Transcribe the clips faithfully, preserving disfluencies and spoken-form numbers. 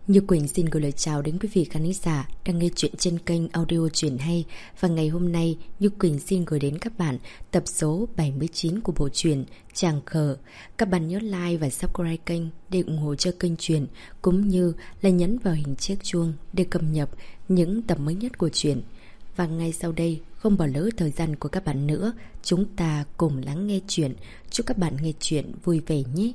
Như Quỳnh xin gửi lời chào đến quý vị khán giả đang nghe chuyện trên kênh audio Chuyện Hay. Và ngày hôm nay, Như Quỳnh xin gửi đến các bạn tập số bảy mươi chín của bộ truyện Chàng Khờ. Các bạn nhớ like và subscribe kênh để ủng hộ cho kênh truyện, cũng như là nhấn vào hình chiếc chuông để cập nhật những tập mới nhất của truyện. Và ngay sau đây, không bỏ lỡ thời gian của các bạn nữa, chúng ta cùng lắng nghe chuyện. Chúc các bạn nghe chuyện vui vẻ nhé.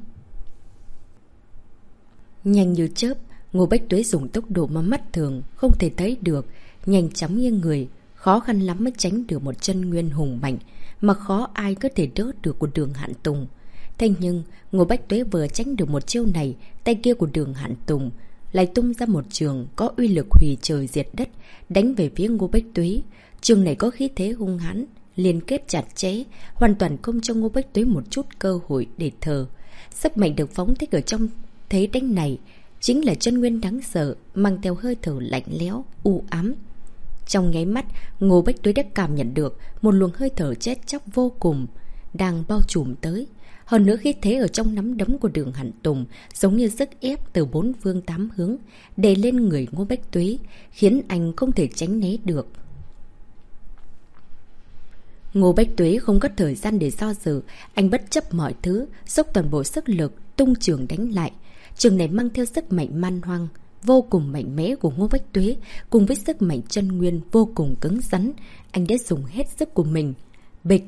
Nhanh như chớp, Ngô Bách Tuế dùng tốc độ mà mắt thường không thể thấy được, nhanh chóng nghiêng người, khó khăn lắm mới tránh được một chân nguyên hùng mạnh mà khó ai có thể đỡ được của Đường Hạn Tùng. Thế nhưng Ngô Bách Tuế vừa tránh được một chiêu này, tay kia của Đường Hạn Tùng lại tung ra một trường có uy lực hủy trời diệt đất, đánh về phía Ngô Bách Tuế. Trường này có khí thế hung hãn, liên kết chặt chẽ, hoàn toàn không cho Ngô Bách Tuế một chút cơ hội để thở. Sức mạnh được phóng thích ở trong thế đánh này chính là chân nguyên đáng sợ, mang theo hơi thở lạnh lẽo, u ám. Trong nháy mắt, Ngô Bách Tuế đã cảm nhận được một luồng hơi thở chết chóc vô cùng đang bao trùm tới. Hơn nữa khí thế ở trong nắm đấm của Đường Hạn Tùng giống như sức ép từ bốn phương tám hướng đè lên người Ngô Bách Tuế, khiến anh không thể tránh né được. Ngô Bách Tuế không có thời gian để do dự, anh bất chấp mọi thứ, dốc toàn bộ sức lực tung trường đánh lại. Trường này mang theo sức mạnh man hoang vô cùng mạnh mẽ của Ngô Bách Tuế, cùng với sức mạnh chân nguyên vô cùng cứng rắn, anh đã dùng hết sức của mình. Bịch!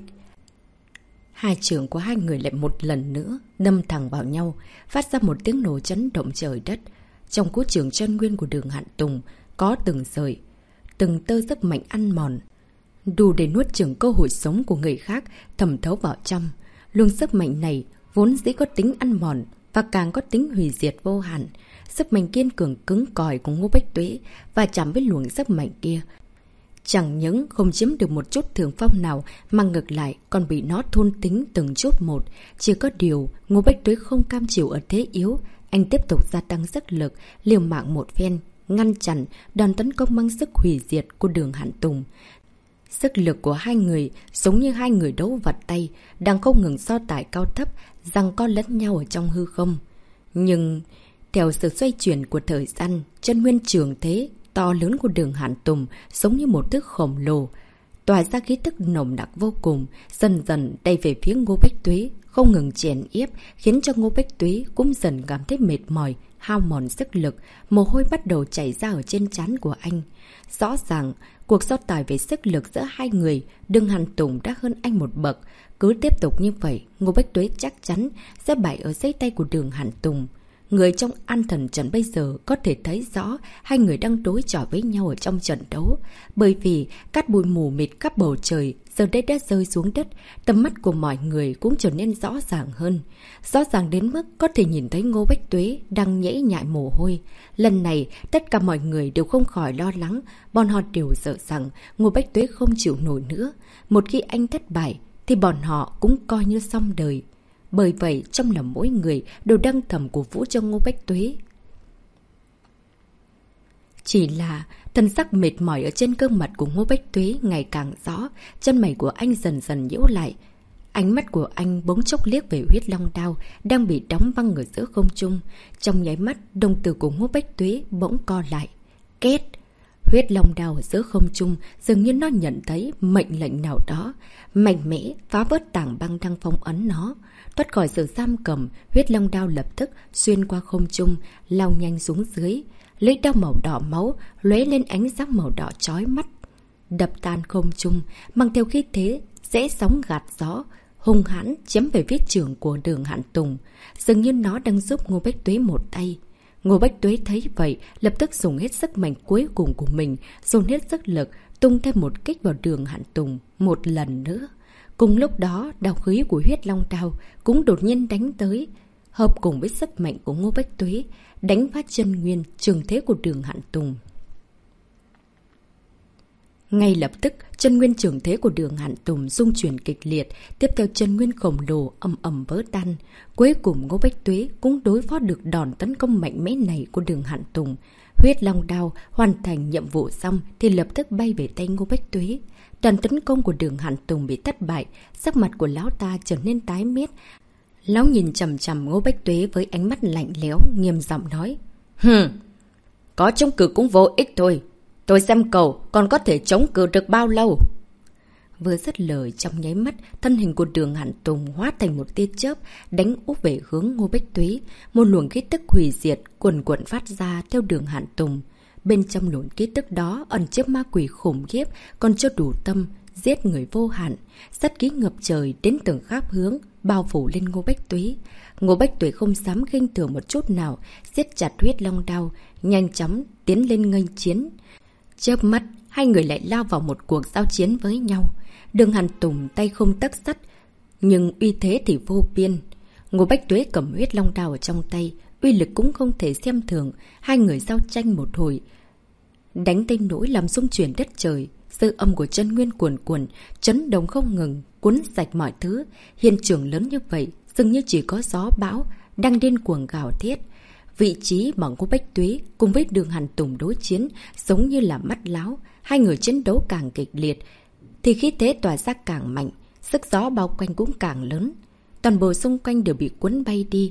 Hai trường của hai người lại một lần nữa đâm thẳng vào nhau, phát ra một tiếng nổ chấn động trời đất. Trong cú trường chân nguyên của Đường Hạn Tùng có từng sợi, từng tơ sức mạnh ăn mòn, đủ để nuốt chửng cơ hội sống của người khác thẩm thấu vào trong. Luồng sức mạnh này vốn dĩ có tính ăn mòn và càng có tính hủy diệt vô hạn. Sức mạnh kiên cường cứng cỏi của Ngô Bách Tuế và chạm với luồng sức mạnh kia, chẳng những không chiếm được một chút thượng phong nào mà ngược lại còn bị nó thôn tính từng chút một. Chỉ có điều Ngô Bách Tuế không cam chịu ở thế yếu, anh tiếp tục gia tăng sức lực, liều mạng một phen ngăn chặn đòn tấn công mang sức hủy diệt của Đường Hạn Tùng. Sức lực của hai người giống như hai người đấu vật tay, đang không ngừng so tải cao thấp, giằng co lẫn nhau ở trong hư không. Nhưng theo sự xoay chuyển của thời gian, chân nguyên trường thế to lớn của Đường Hạn Tùng giống như một thứ khổng lồ, tỏa ra khí tức nồng nặc vô cùng, dần dần đẩy về phía Ngô Bách Tuế, không ngừng chèn ép, khiến cho Ngô Bách Tuế cũng dần cảm thấy mệt mỏi, hao mòn sức lực, mồ hôi bắt đầu chảy ra ở trên trán của anh. Rõ ràng, cuộc so tài về sức lực giữa hai người, Đường Hạn Tùng đã hơn anh một bậc. Cứ tiếp tục như vậy, Ngô Bách Tuế chắc chắn sẽ bại ở dưới tay của Đường Hạn Tùng. Người trong An Thần Trận bây giờ có thể thấy rõ hai người đang đối chọi với nhau ở trong trận đấu. Bởi vì cát bụi mù mịt khắp bầu trời giờ đây đã rơi xuống đất, tầm mắt của mọi người cũng trở nên rõ ràng hơn. Rõ ràng đến mức có thể nhìn thấy Ngô Bách Tuế đang nhễ nhại mồ hôi. Lần này, tất cả mọi người đều không khỏi lo lắng. Bọn họ đều sợ rằng Ngô Bách Tuế không chịu nổi nữa. Một khi anh thất bại, thì bọn họ cũng coi như xong đời. Bởi vậy, trong lòng mỗi người đều đang thầm cổ vũ cho Ngô Bách Tuế. Chỉ là thân sắc mệt mỏi ở trên gương mặt của Ngô Bách Tuế ngày càng rõ, chân mày của anh dần dần nhíu lại. Ánh mắt của anh bỗng chốc liếc về huyết long đao đang bị đóng băng ở giữa không trung. Trong nháy mắt, đồng tử của Ngô Bách Tuế bỗng co lại. Két! Huyết long đao ở giữa không trung dường như nó nhận thấy mệnh lệnh nào đó, mạnh mẽ phá vỡ tảng băng đang phong ấn nó. Thoát khỏi sự giam cầm, huyết long đao lập tức xuyên qua không trung, lao nhanh xuống dưới. Lưỡi đao màu đỏ máu lóe lên ánh sáng màu đỏ chói mắt, đập tan không trung, mang theo khí thế rẽ sóng gạt gió, hung hãn chém về phía trường của Đường Hạn Tùng. Dường như nó đang giúp Ngô Bách Tuế một tay. Ngô Bách Tuế thấy vậy, lập tức dùng hết sức mạnh cuối cùng của mình, dồn hết sức lực, tung thêm một kích vào Đường Hạn Tùng một lần nữa. Cùng lúc đó, đao khí của huyết long đao cũng đột nhiên đánh tới, hợp cùng với sức mạnh của Ngô Bách Tuế, đánh phát chân nguyên trường thế của Đường Hạn Tùng. Ngay lập tức, chân nguyên trường thế của Đường Hạn Tùng rung chuyển kịch liệt, tiếp theo chân nguyên khổng lồ ầm ầm vỡ tan. Cuối cùng Ngô Bách Tuế cũng đối phó được đòn tấn công mạnh mẽ này của Đường Hạn Tùng. Huyết long đao hoàn thành nhiệm vụ xong thì lập tức bay về tay Ngô Bách Tuế. Đòn tấn công của Đường Hạn Tùng bị thất bại, sắc mặt của lão ta trở nên tái mét. Lão nhìn chằm chằm Ngô Bách Tuế với ánh mắt lạnh lẽo, nghiêm giọng nói: "Hừm, Có chống cự cũng vô ích thôi. Tôi xem cậu còn có thể chống cự được bao lâu. Vừa dứt lời, trong nháy mắt, thân hình của Đường Hàn Tùng hóa thành một tia chớp, đánh úp về hướng Ngô Bách Tuế. Một luồng khí tức hủy diệt cuồn cuộn phát ra theo Đường Hàn Tùng. Bên trong luồng khí tức đó ẩn chứa ma quỷ khủng khiếp, còn chưa đủ tâm giết người vô hạn. Sát khí ngập trời đến từng khắp hướng, bao phủ lên Ngô Bách Tuế. Ngô Bách Tuế không dám khinh thường một chút nào, siết chặt huyết long đao, nhanh chóng tiến lên nghênh chiến. Chớp mắt, hai người lại lao vào một cuộc giao chiến với nhau. Đường Hàn Tùng tay không tấc sắt, nhưng uy thế thì vô biên. Ngô Bách Tuế cầm huyết long đao ở trong tay, uy lực cũng không thể xem thường. Hai người giao tranh một hồi, đánh tới nỗi làm xung chuyển đất trời. Sự âm của chân nguyên cuồn cuộn, chấn động không ngừng, cuốn sạch mọi thứ. Hiện trường lớn như vậy, dường như chỉ có gió bão đang điên cuồng gào thét. Vị trí mà Ngô Bách Tuế cùng với Đường Hàn Tùng đối chiến giống như là mắt láo. Hai người chiến đấu càng kịch liệt thì khí thế tỏa ra càng mạnh, sức gió bao quanh cũng càng lớn. Toàn bộ xung quanh đều bị cuốn bay đi.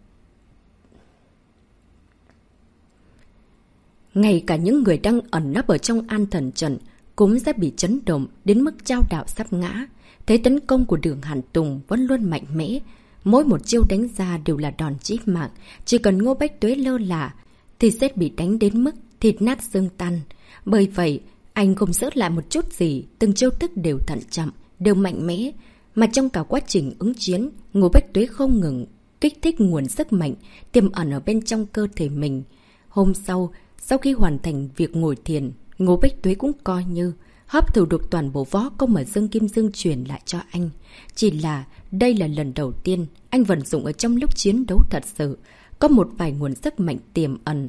Ngay cả những người đang ẩn nấp ở trong An Thần Trận cũng sẽ bị chấn động đến mức trao đảo sắp ngã. Thế tấn công của Đường Hàn Tùng vẫn luôn mạnh mẽ. Mỗi một chiêu đánh ra đều là đòn chí mạng. Chỉ cần Ngô Bách Tuế lơ là thì sẽ bị đánh đến mức thịt nát xương tan. Bởi vậy, anh không giữ lại một chút gì, từng chiêu thức đều thận trọng, đều mạnh mẽ. Mà trong cả quá trình ứng chiến, Ngô Bách Tuế không ngừng kích thích nguồn sức mạnh tiềm ẩn ở bên trong cơ thể mình. Hôm sau, sau khi hoàn thành việc ngồi thiền, Ngô Bách Tuế cũng coi như hấp thụ được toàn bộ võ công mà Dương Kim Dương truyền lại cho anh. Chỉ là đây là lần đầu tiên anh vận dụng ở trong lúc chiến đấu thật sự. Có một vài nguồn sức mạnh tiềm ẩn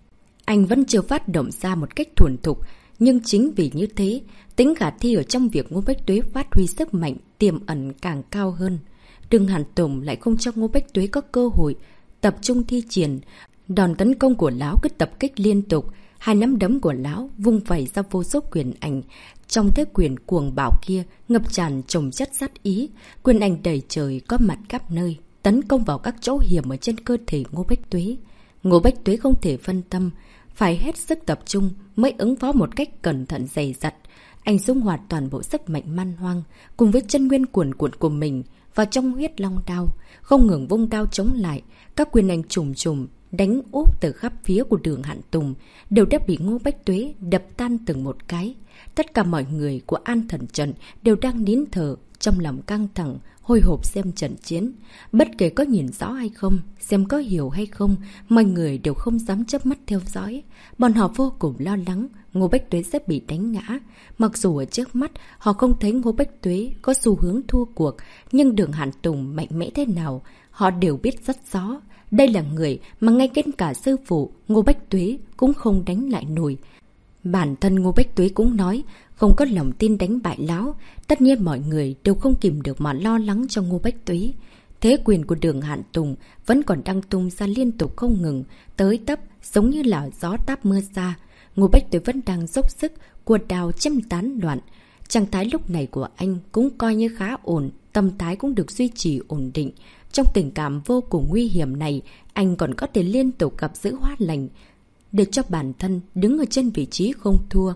anh vẫn chưa phát động ra một cách thuần thục. Nhưng chính vì như thế, tính khả thi ở trong việc Ngô Bách Tuế phát huy sức mạnh tiềm ẩn càng cao hơn. Đường Hàn Tùng lại không cho Ngô Bách Tuế có cơ hội tập trung thi triển. Đòn tấn công của lão cứ tập kích liên tục. Hai nắm đấm của lão vung vẩy ra vô số quyền ảnh. Trong thế quyền cuồng bạo kia ngập tràn trồng chất sát ý. Quyền ảnh đầy trời có mặt khắp nơi, tấn công vào các chỗ hiểm ở trên cơ thể Ngô Bách Tuế. Ngô Bách Tuế không thể phân tâm, phải hết sức tập trung mới ứng phó một cách cẩn thận dày dặt. Anh dung hoạt toàn bộ sức mạnh man hoang cùng với chân nguyên cuồn cuộn của mình vào trong huyết long đao, không ngừng vung đao chống lại. Các quyền ảnh trùng trùng đánh úp từ khắp phía của Đường Hàn Tùng đều đã bị Ngô Bách Tuế đập tan từng một cái. Tất cả mọi người của An Thần Trận đều đang nín thở, trong lòng căng thẳng, hồi hộp xem trận chiến. Bất kể có nhìn rõ hay không, xem có hiểu hay không, mọi người đều không dám chớp mắt theo dõi. Bọn họ vô cùng lo lắng Ngô Bách Tuế sẽ bị đánh ngã. Mặc dù ở trước mắt họ không thấy Ngô Bách Tuế có xu hướng thua cuộc, nhưng Đường Hàn Tùng mạnh mẽ thế nào họ đều biết rất rõ. Đây là người mà ngay đến cả sư phụ Ngô Bách Tuế cũng không đánh lại nổi. Bản thân Ngô Bách Tuế cũng nói không có lòng tin đánh bại lão. Tất nhiên mọi người đều không kìm được mà lo lắng cho Ngô Bách Tuế. Thế quyền của Đường Hàn Tùng vẫn còn đang tung ra liên tục không ngừng, tới tấp giống như là gió táp mưa xa. Ngô Bách Tuế vẫn đang dốc sức, cuột đào châm tán loạn. Trạng thái lúc này của anh cũng coi như khá ổn, tâm thái cũng được duy trì ổn định. Trong tình cảm vô cùng nguy hiểm này, anh còn có thể liên tục gặp giữ hóa lành, để cho bản thân đứng ở trên vị trí không thua.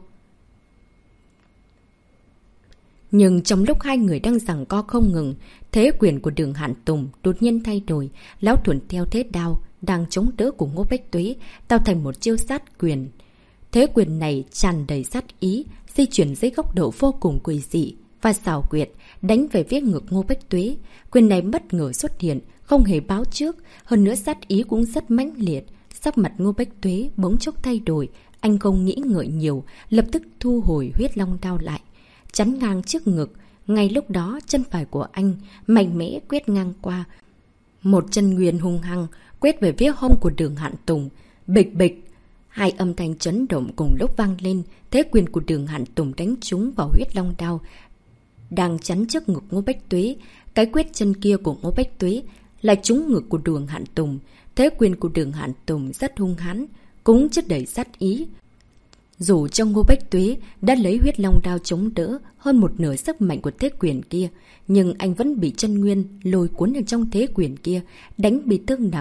Nhưng trong lúc hai người đang giằng co không ngừng, thế quyền của Đường Hàn Tùng đột nhiên thay đổi. Lão thuần theo thế đao đang chống đỡ của Ngô Bách Tuế, tạo thành một chiêu sát quyền. Thế quyền này tràn đầy sát ý, di chuyển dưới góc độ vô cùng quỷ dị và xảo quyệt, đánh về phía ngực Ngô Bách Tuế. Quyền này bất ngờ xuất hiện, không hề báo trước, hơn nữa sát ý cũng rất mãnh liệt. Sắc mặt Ngô Bách Tuế bỗng chốc thay đổi, anh không nghĩ ngợi nhiều, lập tức thu hồi huyết long đao lại, chắn ngang trước ngực. Ngay lúc đó, chân phải của anh mạnh mẽ quét ngang qua, một chân nguyên hung hăng quét về phía hông của Đường Hàn Tùng. Bịch bịch, hai âm thanh chấn động cùng lúc vang lên. Thế quyền của Đường Hàn Tùng đánh trúng vào huyết long đao đang chắn trước ngực Ngô Bách Tuế. Cái quét chân kia của Ngô Bách Tuế lại trúng ngực của Đường Hàn Tùng. Thế quyền của Đường Hàn Tùng rất hung hãn, cũng chất đầy sát ý. Dù cho Ngô Bách Tuế đã lấy huyết long đao chống đỡ hơn một nửa sức mạnh của thế quyền kia, nhưng anh vẫn bị chân nguyên lôi cuốn ở trong thế quyền kia, đánh bị thương nặng.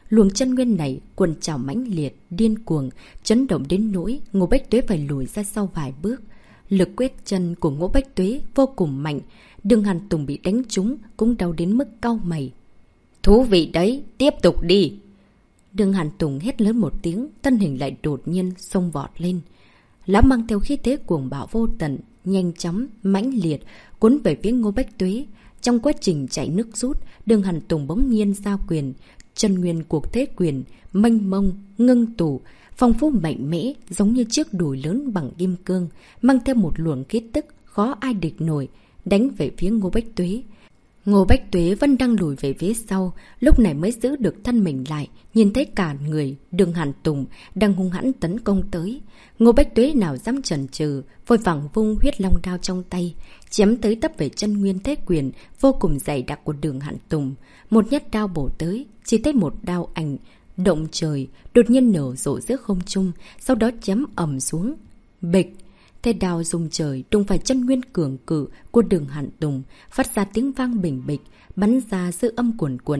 Luồng chân nguyên này cuồn trào mãnh liệt, điên cuồng, chấn động đến nỗi Ngô Bách Tuế phải lùi ra sau vài bước. Lực quyết chân của Ngô Bách Tuế vô cùng mạnh, Đường Hàn Tùng bị đánh trúng cũng đau đến mức cau mày. Thú vị đấy, tiếp tục đi! Đường Hàn Tùng hét lớn một tiếng, thân hình lại đột nhiên xông vọt lên. Lão mang theo khí thế cuồng bạo vô tận, nhanh chóng, mãnh liệt, cuốn về phía Ngô Bách Tuế. Trong quá trình chạy nước rút, Đường Hàn Tùng bỗng nhiên giao quyền, chân nguyên cuộc thế quyền, mênh mông, ngưng tụ, phong phú mạnh mẽ, giống như chiếc đùi lớn bằng kim cương, mang theo một luồng khí tức khó ai địch nổi, đánh về phía Ngô Bách Tuế. Ngô Bách Tuế vẫn đang lùi về phía sau, lúc này mới giữ được thân mình lại, nhìn thấy cả người Đường Hàn Tùng đang hung hãn tấn công tới. Ngô Bách Tuế nào dám chần chừ, vội vàng vung huyết long đao trong tay, chém tới tấp về chân nguyên thế quyền vô cùng dày đặc của Đường Hàn Tùng. Một nhát đao bổ tới, chỉ thấy một đao ảnh động trời đột nhiên nở rộ giữa không trung, sau đó chém ầm xuống. Bịch! Thế đao rung trời đụng phải chân nguyên cường cự của Đường Hàn Tùng, phát ra tiếng vang bình bịch, bắn ra dư âm cuồn cuộn.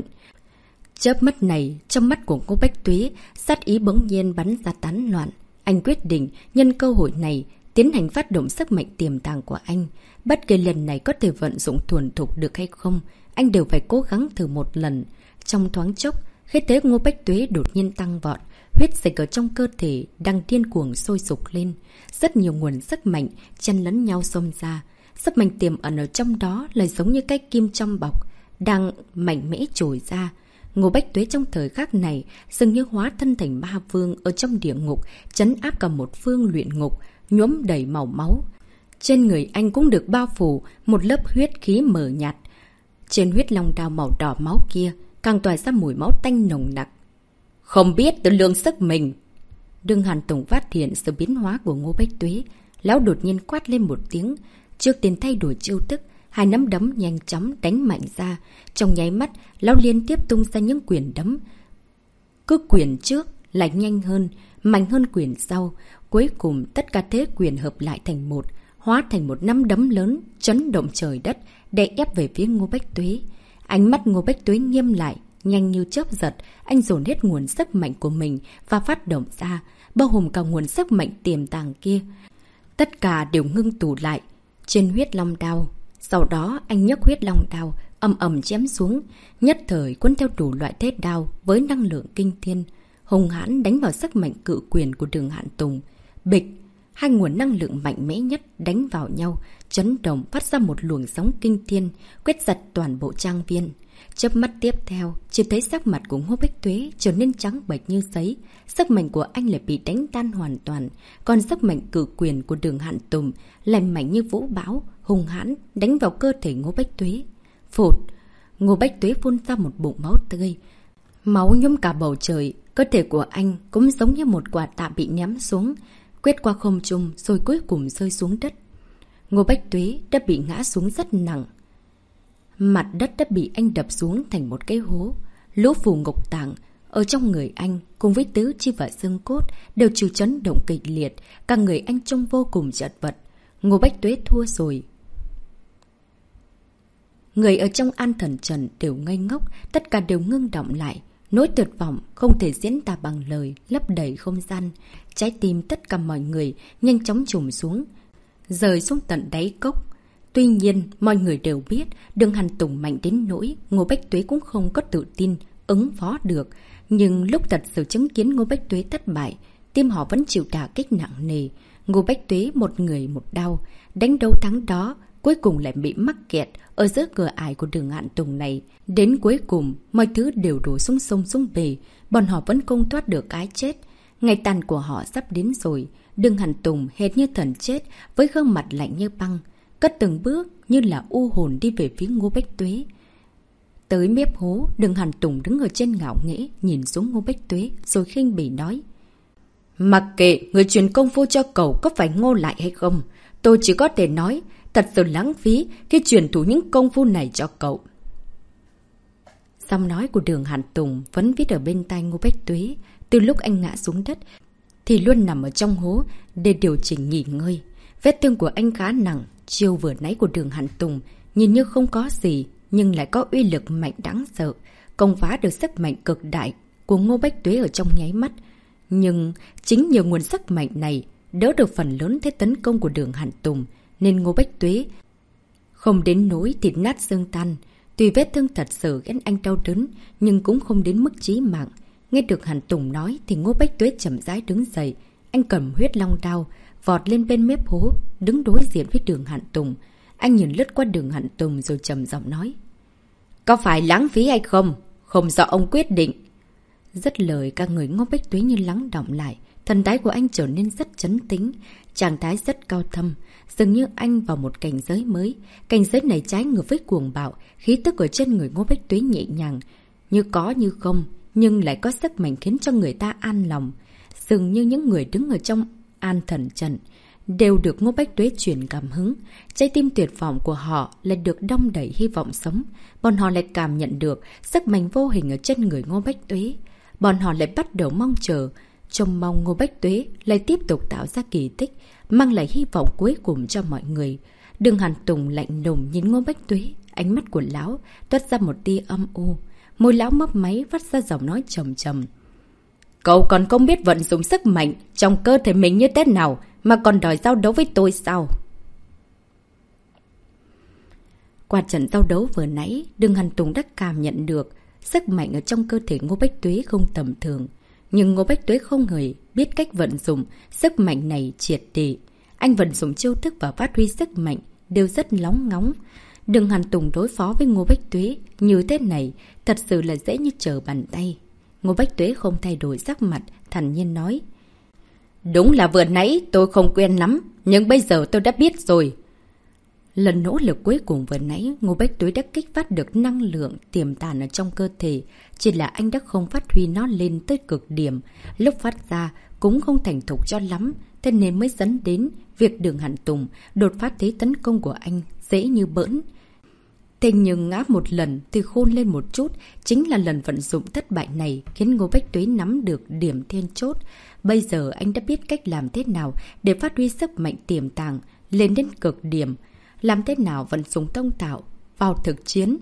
Chớp mắt này, trong mắt của Ngô Bách Tuế, sát ý bỗng nhiên bắn ra tán loạn. Anh quyết định nhân cơ hội này tiến hành phát động sức mạnh tiềm tàng của anh. Bất kỳ lần này có thể vận dụng thuần thục được hay không, anh đều phải cố gắng thử một lần. Trong thoáng chốc, khí thế Ngô Bách Tuế đột nhiên tăng vọt, huyết dịch ở trong cơ thể đang điên cuồng sôi sục lên. Rất nhiều nguồn sức mạnh chen lẫn nhau xông ra. Sức mạnh tiềm ẩn ở trong đó lại giống như cái kim trong bọc, đang mạnh mẽ trồi ra. Ngô Bách Tuế trong thời khắc này dường như hóa thân thành ma vương ở trong địa ngục, trấn áp cả một phương luyện ngục, nhuốm đầy màu máu. Trên người anh cũng được bao phủ một lớp huyết khí mờ nhạt. Trên huyết long đao màu đỏ máu kia càng tỏa ra mùi máu tanh nồng nặc. Không biết tự lượng sức mình. Đường Hàn Tùng phát hiện sự biến hóa của Ngô Bách Tuế. Lão đột nhiên quát lên một tiếng. Trước tiên thay đổi chiêu thức, hai nắm đấm nhanh chóng đánh mạnh ra. Trong nháy mắt, lão liên tiếp tung ra những quyền đấm. Cứ quyền trước lại nhanh hơn, mạnh hơn quyền sau. Cuối cùng tất cả thế quyền hợp lại thành một, hóa thành một nắm đấm lớn, chấn động trời đất, đè ép về phía Ngô Bách Tuế. Ánh mắt Ngô Bách Tuế nghiêm lại, nhanh như chớp giật, anh dồn hết nguồn sức mạnh của mình và phát động ra, bao gồm cả nguồn sức mạnh tiềm tàng kia. Tất cả đều ngưng tụ lại trên huyết long đao. Sau đó anh nhấc huyết long đao, ầm ầm chém xuống, nhất thời cuốn theo đủ loại thế đao với năng lượng kinh thiên, hùng hãn đánh vào sức mạnh cự quyền của Đường Hàn Tùng. Bịch! Hai nguồn năng lượng mạnh mẽ nhất đánh vào nhau, chấn động phát ra một luồng sóng kinh thiên, quét giật toàn bộ trang viên. Chớp mắt tiếp theo, chỉ thấy sắc mặt của Ngô Bách Tuế trở nên trắng bệch như giấy. Sức mạnh của anh lại bị đánh tan hoàn toàn, còn sức mạnh cự quyền của Đường Hàn Tùng lại mạnh như vũ bão, hùng hãn đánh vào cơ thể Ngô Bách Tuế. Phụt! Ngô Bách Tuế phun ra một bụng máu tươi. Máu nhuốm cả bầu trời, cơ thể của anh cũng giống như một quả tạ bị ném xuống, quét qua không trung rồi cuối cùng rơi xuống đất. Ngô Bách Tuế đã bị ngã xuống rất nặng. Mặt đất đã bị anh đập xuống thành một cái hố. Lũ phù ngục tạng ở trong người anh cùng với tứ chi và xương cốt đều chịu chấn động kịch liệt, cả người anh trông vô cùng chật vật. Ngô Bách Tuế thua rồi. Người ở trong An Thần Trần đều ngây ngốc, tất cả đều ngưng động lại. Nỗi tuyệt vọng không thể diễn tả bằng lời, lấp đầy không gian. Trái tim tất cả mọi người nhanh chóng trùng xuống, rơi xuống tận đáy cốc. Tuy nhiên, mọi người đều biết Đường Hàn Tùng mạnh đến nỗi Ngô Bách Tuế cũng không có tự tin ứng phó được. Nhưng lúc thật sự chứng kiến Ngô Bách Tuế thất bại, tim họ vẫn chịu đả kích nặng nề. Ngô Bách Tuế một người một đau, đánh đấu thắng đó, cuối cùng lại bị mắc kẹt ở giữa cửa ải của Đường Hàn Tùng này. Đến cuối cùng, mọi thứ đều đổ xuống sông xuống bể, bọn họ vẫn không thoát được cái chết. Ngày tàn của họ sắp đến rồi. Đường Hàn Tùng hệt như thần chết, với gương mặt lạnh như băng, cất từng bước như là u hồn đi về phía Ngô Bách Tuế. Tới mép hố, Đường Hàn Tùng đứng ở trên ngạo nghễ, nhìn xuống Ngô Bách Tuế, rồi khinh bỉ nói. Mặc kệ người truyền công phu cho cậu có phải Ngô lại hay không, tôi chỉ có thể nói, thật sự lãng phí khi truyền thụ những công phu này cho cậu. Giọng nói của Đường Hàn Tùng vẫn viết ở bên tai Ngô Bách Tuế. Từ lúc anh ngã xuống đất thì luôn nằm ở trong hố để điều chỉnh nghỉ ngơi. Vết thương của anh khá nặng. Chiêu vừa nãy của Đường Hàn Tùng nhìn như không có gì, nhưng lại có uy lực mạnh đáng sợ, công phá được sức mạnh cực đại của Ngô Bách Tuế ở trong nháy mắt. Nhưng chính nhờ nguồn sức mạnh này đỡ được phần lớn thế tấn công của Đường Hàn Tùng, nên Ngô Bách Tuế không đến nỗi thịt nát xương tan. Tuy vết thương thật sự khiến anh đau đớn, nhưng cũng không đến mức chí mạng. Nghe được Hàn Tùng nói thì Ngô Bách Tuế chậm rãi đứng dậy. Anh cầm huyết long đao, vọt lên bên mép hố, đứng đối diện với Đường Hàn Tùng. Anh nhìn lướt qua Đường Hàn Tùng rồi trầm giọng nói. Có phải lãng phí hay không? Không do ông quyết định. Dứt lời, các người Ngô Bách Tuế như lắng đọng lại. Thần thái của anh trở nên rất trấn tĩnh, trạng thái rất cao thâm. Dường như anh vào một cảnh giới mới. Cảnh giới này trái ngược với cuồng bạo. Khí tức ở trên người Ngô Bách Tuế nhẹ nhàng, như có như không, nhưng lại có sức mạnh khiến cho người ta an lòng. Dường như những người đứng ở trong An Thần Trận đều được Ngô Bách Tuế truyền cảm hứng. Trái tim tuyệt vọng của họ lại được đong đầy hy vọng sống. Bọn họ lại cảm nhận được sức mạnh vô hình ở trên người Ngô Bách Tuế. Bọn họ lại bắt đầu mong chờ, trông mong Ngô Bách Tuế lại tiếp tục tạo ra kỳ tích, mang lại hy vọng cuối cùng cho mọi người. Đường Hàn Tùng lạnh lùng nhìn Ngô Bách Tuế, ánh mắt của lão toát ra một tia âm u. Môi lão mấp máy phát ra giọng nói trầm trầm. Cậu còn không biết vận dụng sức mạnh trong cơ thể mình như thế nào mà còn đòi giao đấu với tôi sao? Qua trận giao đấu vừa nãy, Đường Hàn Tùng đã cảm nhận được sức mạnh ở trong cơ thể Ngô Bách Tuế không tầm thường. Nhưng Ngô Bách Tuế không hề biết cách vận dụng sức mạnh này triệt để. Anh vận dụng chiêu thức và phát huy sức mạnh đều rất lóng ngóng. Đường Hàn Tùng đối phó với Ngô Bách Tuế như thế này thật sự là dễ như trở bàn tay. Ngô Bách Tuế không thay đổi sắc mặt, thản nhiên nói. Đúng là vừa nãy tôi không quen lắm, nhưng bây giờ tôi đã biết rồi. Lần nỗ lực cuối cùng vừa nãy, Ngô Bách Tuế đã kích phát được năng lượng tiềm tàng ở trong cơ thể. Chỉ là anh đã không phát huy nó lên tới cực điểm. Lúc phát ra cũng không thành thục cho lắm, thế nên mới dẫn đến việc Đường Hàn Tùng đột phát thế tấn công của anh dễ như bỡn. Thế nhưng ngã một lần thì khôn lên một chút, chính là lần vận dụng thất bại này khiến Ngô Bách Tuế nắm được điểm then chốt. Bây giờ anh đã biết cách làm thế nào để phát huy sức mạnh tiềm tàng lên đến cực điểm. Làm thế nào vận dụng thông tạo vào thực chiến.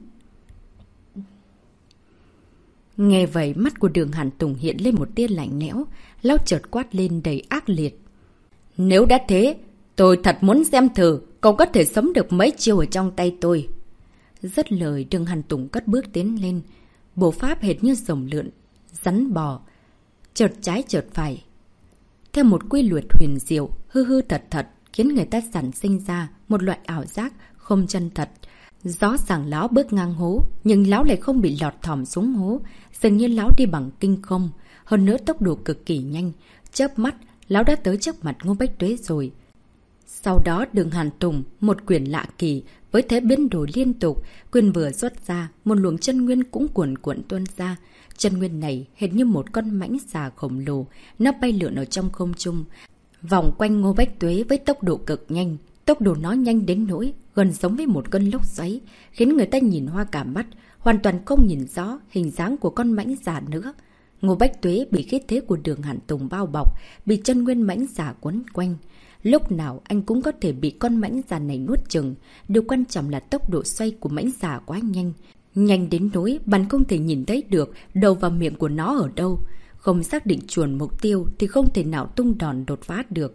Nghe vậy, mắt của Đường Hàn Tùng hiện lên một tia lạnh lẽo. Lão chợt quát lên đầy ác liệt. Nếu đã thế, tôi thật muốn xem thử cậu có thể sống được mấy chiêu ở trong tay tôi. Dứt lời, Đường Hàn Tùng cất bước tiến lên. Bộ pháp hệt như rồng lượn, rắn bò, chợt trái chợt phải. Theo một quy luật huyền diệu, hư hư thật thật, khiến người ta sản sinh ra một loại ảo giác không chân thật. Rõ ràng lão bước ngang hố, nhưng lão lại không bị lọt thỏm xuống hố. Dường như lão đi bằng kinh không. Hơn nữa tốc độ cực kỳ nhanh. Chớp mắt, lão đã tới trước mặt Ngô Bách Tuế rồi. Sau đó Đường Hàn Tùng, một quyền lạ kỳ, với thế biến đổi liên tục, quyền vừa xuất ra, một luồng chân nguyên cũng cuồn cuộn tuôn ra. Chân nguyên này hệt như một con mãnh xà khổng lồ, nó bay lượn ở trong không trung, vòng quanh Ngô Bách Tuế với tốc độ cực nhanh. Tốc độ nó nhanh đến nỗi gần giống với một cơn lốc xoáy, khiến người ta nhìn hoa cả mắt, hoàn toàn không nhìn rõ hình dáng của con mãnh xà nữa. Ngô Bách Tuế bị khí thế của Đường Hàn Tùng bao bọc, bị chân nguyên mãnh xà quấn quanh. Lúc nào anh cũng có thể bị con mãnh xà này nuốt chừng. Điều quan trọng là tốc độ xoay của mãnh xà quá nhanh. Nhanh đến nỗi bạn không thể nhìn thấy được đầu và miệng của nó ở đâu. Không xác định chuẩn mục tiêu thì không thể nào tung đòn đột phá được.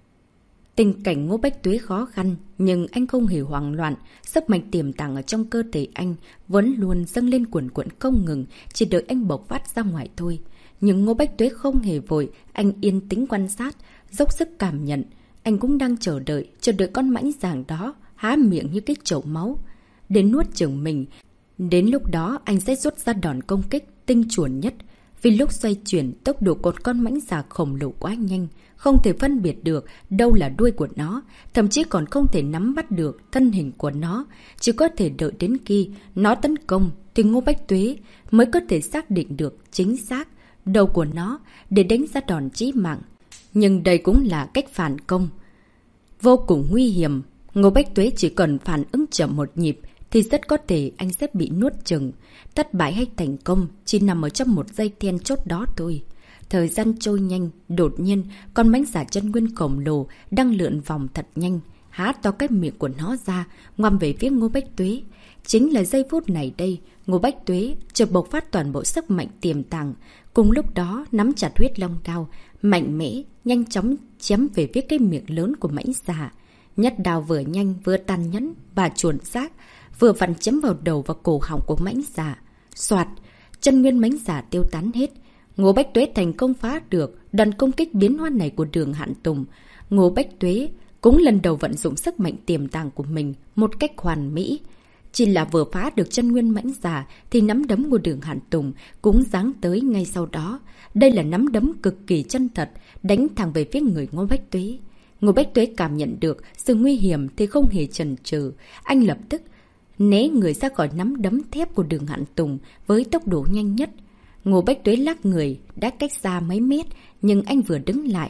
Tình cảnh Ngô Bách Tuế khó khăn, nhưng anh không hề hoảng loạn. Sức mạnh tiềm tàng ở trong cơ thể anh vẫn luôn dâng lên cuồn cuộn không ngừng, chỉ đợi anh bộc phát ra ngoài thôi. Nhưng Ngô Bách Tuế không hề vội, anh yên tĩnh quan sát, dốc sức cảm nhận. Anh cũng đang chờ đợi, chờ đợi con mãnh xà đó há miệng như cái chậu máu đến nuốt chửng mình. Đến lúc đó anh sẽ rút ra đòn công kích tinh chuẩn nhất. Vì lúc xoay chuyển, tốc độ của con mãnh xà khổng lồ quá nhanh, không thể phân biệt được đâu là đuôi của nó, thậm chí còn không thể nắm bắt được thân hình của nó. Chỉ có thể đợi đến khi nó tấn công thì Ngô Bách Tuế mới có thể xác định được chính xác đầu của nó để đánh ra đòn chí mạng. Nhưng đây cũng là cách phản công vô cùng nguy hiểm. Ngô Bách Tuế chỉ cần phản ứng chậm một nhịp thì rất có thể anh sẽ bị nuốt chừng. Thất bại hay thành công chỉ nằm ở trong một giây then chốt đó thôi. Thời gian trôi nhanh, đột nhiên con mãnh xà chân nguyên khổng lồ đang lượn vòng thật nhanh. há to cái miệng của nó ra, ngoăm về phía Ngô Bách Tuế. Chính là giây phút này đây, Ngô Bách Tuế chợt bộc phát toàn bộ sức mạnh tiềm tàng. Cùng lúc đó, nắm chặt huyết long đao, mạnh mẽ, nhanh chóng chém về phía cái miệng lớn của mãnh xà. Nhất đao vừa nhanh, vừa tàn nhẫn và chuẩn xác, vừa vặn chém vào đầu và cổ họng của mãnh xà. Soạt, chân nguyên mãnh xà tiêu tán hết. Ngô Bách Tuế thành công phá được đòn công kích biến hóa này của Đường Hạn Tùng. Ngô Bách Tuế cũng lần đầu vận dụng sức mạnh tiềm tàng của mình một cách hoàn mỹ. Chỉ là vừa phá được chân nguyên mãnh xà thì nắm đấm của Đường Hạn Tùng cũng giáng tới ngay sau đó. Đây là nắm đấm cực kỳ chân thật, đánh thẳng về phía người Ngô Bách Tuế. Ngô Bách Tuế cảm nhận được sự nguy hiểm thì không hề chần chừ, anh lập tức né người ra khỏi nắm đấm thép của Đường Hạn Tùng với tốc độ nhanh nhất. Ngô Bách Tuế lắc người đã cách xa mấy mét, nhưng anh vừa đứng lại,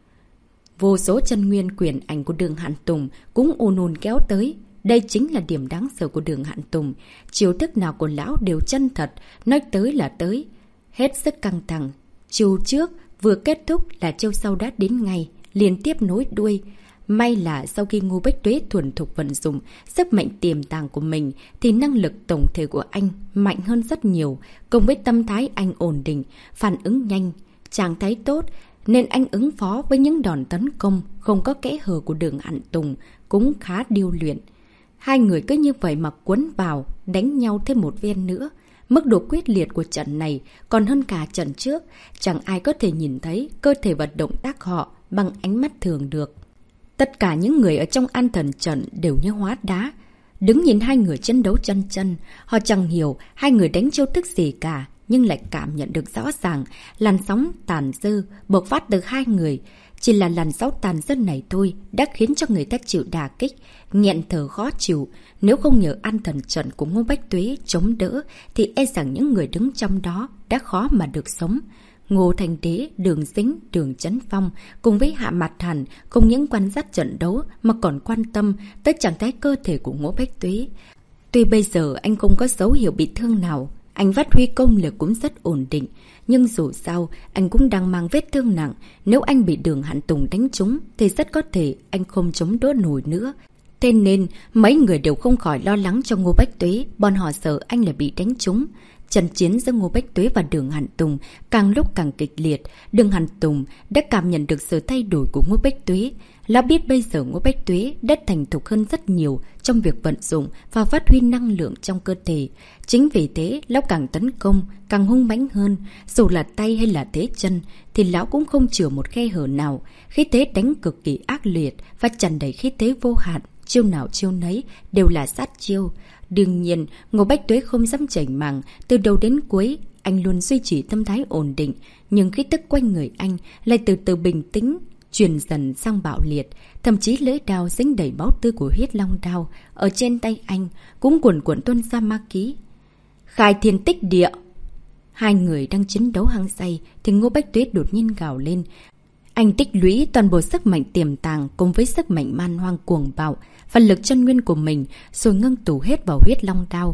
vô số chân nguyên quyền ảnh của Đường Hạn Tùng cũng ùn ùn kéo tới. Đây chính là điểm đáng sợ của Đường Hạn Tùng. Chiêu thức nào của lão đều chân thật, nói tới là tới. Hết sức căng thẳng. Chiêu trước vừa kết thúc là chiêu sau đã đến ngay, liên tiếp nối đuôi. May là sau khi Ngô Bách Tuế thuần thục vận dụng sức mạnh tiềm tàng của mình thì năng lực tổng thể của anh mạnh hơn rất nhiều. Cùng với tâm thái anh ổn định, phản ứng nhanh, trạng thái tốt, nên anh ứng phó với những đòn tấn công không có kẽ hở của Đường Hạn Tùng cũng khá điêu luyện. Hai người cứ như vậy mà cuốn vào, đánh nhau thêm một ven nữa. Mức độ quyết liệt của trận này còn hơn cả trận trước. Chẳng ai có thể nhìn thấy cơ thể và động tác họ bằng ánh mắt thường được. Tất cả những người ở trong An Thần trận đều như hóa đá. Đứng nhìn hai người chiến đấu chân chân, họ chẳng hiểu hai người đánh chiêu thức gì cả, nhưng lại cảm nhận được rõ ràng làn sóng tàn dư bộc phát từ hai người. Chỉ là làn sóng tàn dư này thôi đã khiến cho người ta chịu đả kích, nghẹn thở khó chịu. Nếu không nhờ An Thần trận của Ngô Bách Tuế chống đỡ thì e rằng những người đứng trong đó đã khó mà được sống. Ngô Thành Đế, Đường Dính, Đường Chấn Phong cùng với Hạ Mạt Hàn không những quan sát trận đấu mà còn quan tâm tới trạng thái cơ thể của Ngô Bách Tuế. Tuy bây giờ anh không có dấu hiệu bị thương nào, anh phát huy công lực cũng rất ổn định, nhưng dù sao anh cũng đang mang vết thương nặng. Nếu anh bị Đường Hạn Tùng đánh trúng thì rất có thể anh không chống đỡ nổi nữa. Thế nên mấy người đều không khỏi lo lắng cho Ngô Bách Tuế, bọn họ sợ anh lại bị đánh trúng. Trận chiến giữa Ngô Bách Tuế và Đường Hạn Tùng càng lúc càng kịch liệt. Đường Hạn Tùng đã cảm nhận được sự thay đổi của Ngô Bách Tuế. Lão biết bây giờ Ngô Bách Tuế đã thành thục hơn rất nhiều trong việc vận dụng và phát huy năng lượng trong cơ thể. Chính vì thế, lão càng tấn công, càng hung mãnh hơn. Dù là tay hay là thế chân, thì lão cũng không chừa một khe hở nào. Khí thế đánh cực kỳ ác liệt và tràn đầy khí thế vô hạn. Chiêu nào chiêu nấy đều là sát chiêu. Đương nhiên, Ngô Bách Tuế không dám chảnh màng. Từ đầu đến cuối, anh luôn duy trì tâm thái ổn định. Nhưng khí tức quanh người anh lại từ từ bình tĩnh, chuyển dần sang bạo liệt. Thậm chí lưỡi đao dính đầy máu tươi của huyết long đao ở trên tay anh cũng cuồn cuộn tuôn ra ma khí. Khai thiên tích địa! Hai người đang chiến đấu hăng say thì Ngô Bách Tuế đột nhiên gào lên. Anh tích lũy toàn bộ sức mạnh tiềm tàng cùng với sức mạnh man hoang cuồng bạo và lực chân nguyên của mình rồi ngưng tụ hết vào huyết long đao.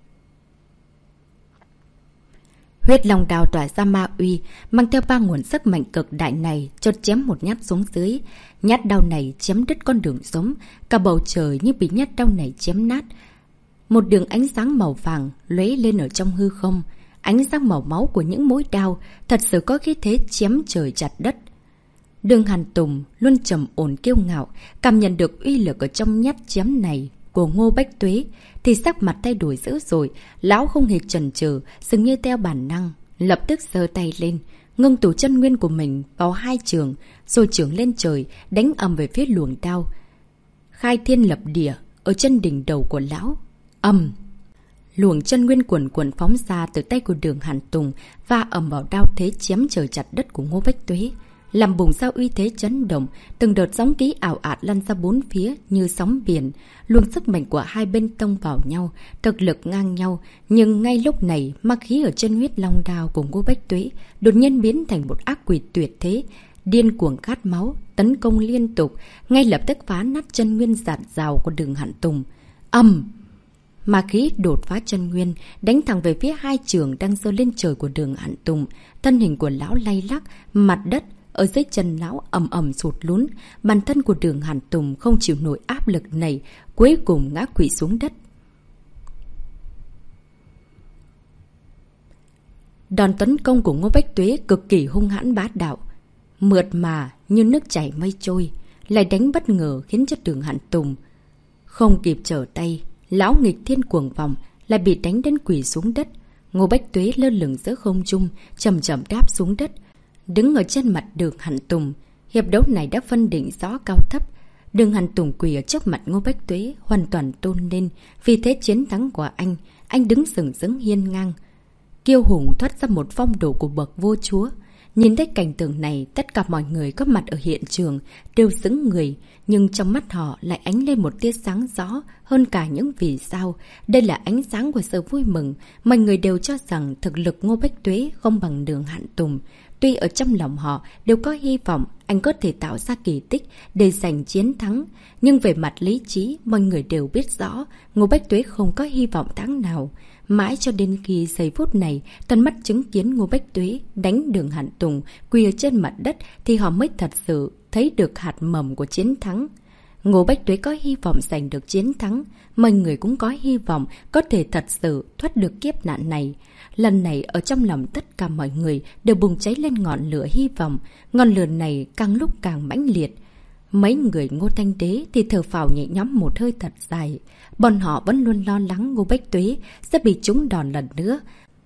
Huyết long đao tỏa ra ma uy, mang theo ba nguồn sức mạnh cực đại này, chợt chém một nhát xuống dưới. Nhát đao này chém đứt con đường sống, cả bầu trời như bị nhát đao này chém nát. Một đường ánh sáng màu vàng lóe lên ở trong hư không, ánh sáng màu máu của những mũi đao thật sự có khí thế chém trời chặt đất. Đường Hạn Tùng luôn trầm ổn kiêu ngạo, cảm nhận được uy lực ở trong nhát chém này của Ngô Bách Tuế thì sắc mặt thay đổi dữ dội. Lão không hề chần chừ, dường như theo bản năng, lập tức giơ tay lên, ngưng tụ chân nguyên của mình vào hai trường, rồi trường lên trời đánh ầm về phía luồng đao. Khai thiên lập địa ở chân đỉnh đầu của lão. Ầm! Luồng chân nguyên cuồn cuộn phóng ra từ tay của Đường Hạn Tùng và ầm vào đao thế chém trời chặt đất của Ngô Bách Tuế, làm bùng ra uy thế chấn động. Từng đợt sóng khí ảo ạt lăn ra bốn phía như sóng biển. Luồng sức mạnh của hai bên tông vào nhau, thực lực ngang nhau. Nhưng ngay lúc này, ma khí ở chân huyết long đao của Ngô Bách Tuế đột nhiên biến thành một ác quỷ tuyệt thế, điên cuồng khát máu, tấn công liên tục, ngay lập tức phá nát chân nguyên dạt dào của Đường Hạn Tùng. Ầm! Ma khí đột phá chân nguyên, đánh thẳng về phía hai trường đang giơ lên trời của Đường Hạn Tùng. Thân hình của lão lay lắc, mặt đất ở dưới chân lão ầm ầm sụt lún. Bản thân của Đường Hàn Tùng không chịu nổi áp lực này, cuối cùng ngã quỵ xuống đất. Đòn tấn công của Ngô Bách Tuế cực kỳ hung hãn bá đạo, mượt mà như nước chảy mây trôi, lại đánh bất ngờ khiến cho Đường Hàn Tùng không kịp trở tay. Lão nghịch thiên cuồng vòng, lại bị đánh đến quỳ xuống đất. Ngô Bách Tuế lơ lửng giữa không trung, chậm chậm đáp xuống đất, đứng ở trên mặt Đường Hàn Tùng. Hiệp đấu này đã phân định rõ cao thấp. Đường Hàn Tùng quỳ ở trước mặt Ngô Bách Tuế, hoàn toàn tôn lên vì thế chiến thắng của anh. Anh đứng sừng sững hiên ngang, kiêu hùng thoát ra một phong độ của bậc vua chúa. Nhìn thấy cảnh tượng này, tất cả mọi người có mặt ở hiện trường đều sững người, nhưng trong mắt họ lại ánh lên một tia sáng rõ hơn cả những vì sao. Đây là ánh sáng của sự vui mừng. Mọi người đều cho rằng thực lực Ngô Bách Tuế không bằng Đường Hàn Tùng. Tuy ở trong lòng họ đều có hy vọng anh có thể tạo ra kỳ tích để giành chiến thắng, nhưng về mặt lý trí, mọi người đều biết rõ Ngô Bách Tuế không có hy vọng thắng nào. Mãi cho đến khi giây phút này, tận mắt chứng kiến Ngô Bách Tuế đánh Đường Hàn Tùng quỳ ở trên mặt đất thì họ mới thật sự thấy được hạt mầm của chiến thắng. Ngô Bách Tuế có hy vọng giành được chiến thắng, mọi người cũng có hy vọng có thể thật sự thoát được kiếp nạn này. Lần này ở trong lòng tất cả mọi người đều bùng cháy lên ngọn lửa hy vọng, ngọn lửa này càng lúc càng mãnh liệt. Mấy người Ngô Thanh Đế thì thở phào nhẹ nhõm một hơi thật dài. Bọn họ vẫn luôn lo lắng Ngô Bách Tuế sẽ bị trúng đòn lần nữa.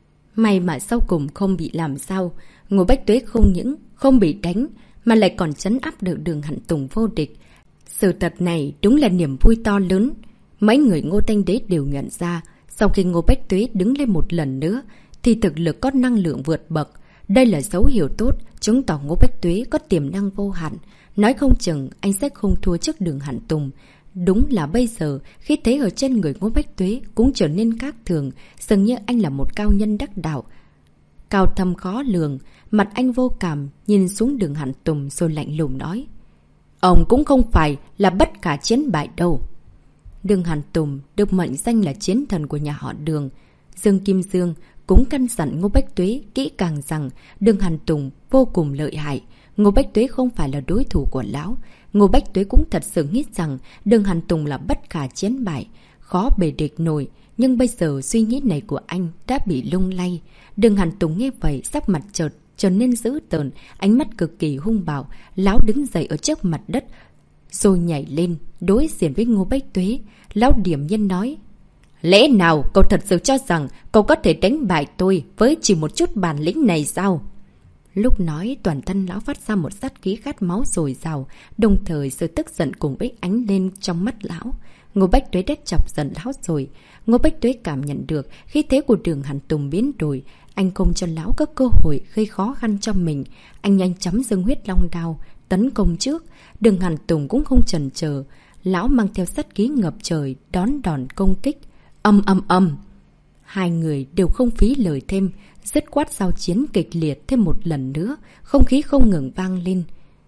May mà sau cùng không bị làm sao. Ngô Bách Tuế không những không bị đánh mà lại còn trấn áp được Đường Hàn Tùng vô địch. Sự thật này đúng là niềm vui to lớn. Mấy người Ngô Thanh Đế đều nhận ra, sau khi Ngô Bách Tuế đứng lên một lần nữa thì thực lực có năng lượng vượt bậc. Đây là dấu hiệu tốt, chứng tỏ Ngô Bách Tuế có tiềm năng vô hạn. Nói không chừng anh sẽ không thua trước Đường Hàn Tùng. Đúng là bây giờ, khi thế ở trên người Ngô Bách Tuế cũng trở nên khác thường, dường như anh là một cao nhân đắc đạo, cao thâm khó lường. Mặt anh vô cảm, nhìn xuống Đường Hàn Tùng rồi lạnh lùng nói: ông cũng không phải là bất khả chiến bại đâu. Đường Hàn Tùng được mệnh danh là chiến thần của nhà họ Đường. Dương Kim Dương cũng căn dặn Ngô Bách Tuế kỹ càng rằng Đường Hàn Tùng vô cùng lợi hại. Ngô Bách Tuế không phải là đối thủ của lão. Ngô Bách Tuế cũng thật sự nghĩ rằng Đường Hàn Tùng là bất khả chiến bại, khó bề địch nổi. Nhưng bây giờ suy nghĩ này của anh đã bị lung lay. Đường Hàn Tùng nghe vậy, sắc mặt chợt trở nên dữ tợn, ánh mắt cực kỳ hung bạo. Lão đứng dậy ở trước mặt đất rồi nhảy lên đối diện với Ngô Bách Tuế. Lão điểm nhiên nói: lẽ nào cậu thật sự cho rằng cậu có thể đánh bại tôi với chỉ một chút bản lĩnh này sao? Lúc nói, toàn thân lão phát ra một sát khí khát máu dồi dào, đồng thời sự tức giận cùng với ánh lên trong mắt lão. Ngô Bách Tuế đã chọc giận lão rồi. Ngô Bách Tuế cảm nhận được khí thế của Đường Hàn Tùng biến đổi. Anh không cho lão có cơ hội gây khó khăn cho mình. Anh nhanh chóng dâng huyết long đao tấn công trước. Đường Hàn Tùng cũng không chần chờ, lão mang theo sát khí ngập trời đón đòn công kích. Âm âm âm, hai người đều không phí lời thêm, dứt khoát giao chiến kịch liệt thêm một lần nữa. Không khí không ngừng vang lên,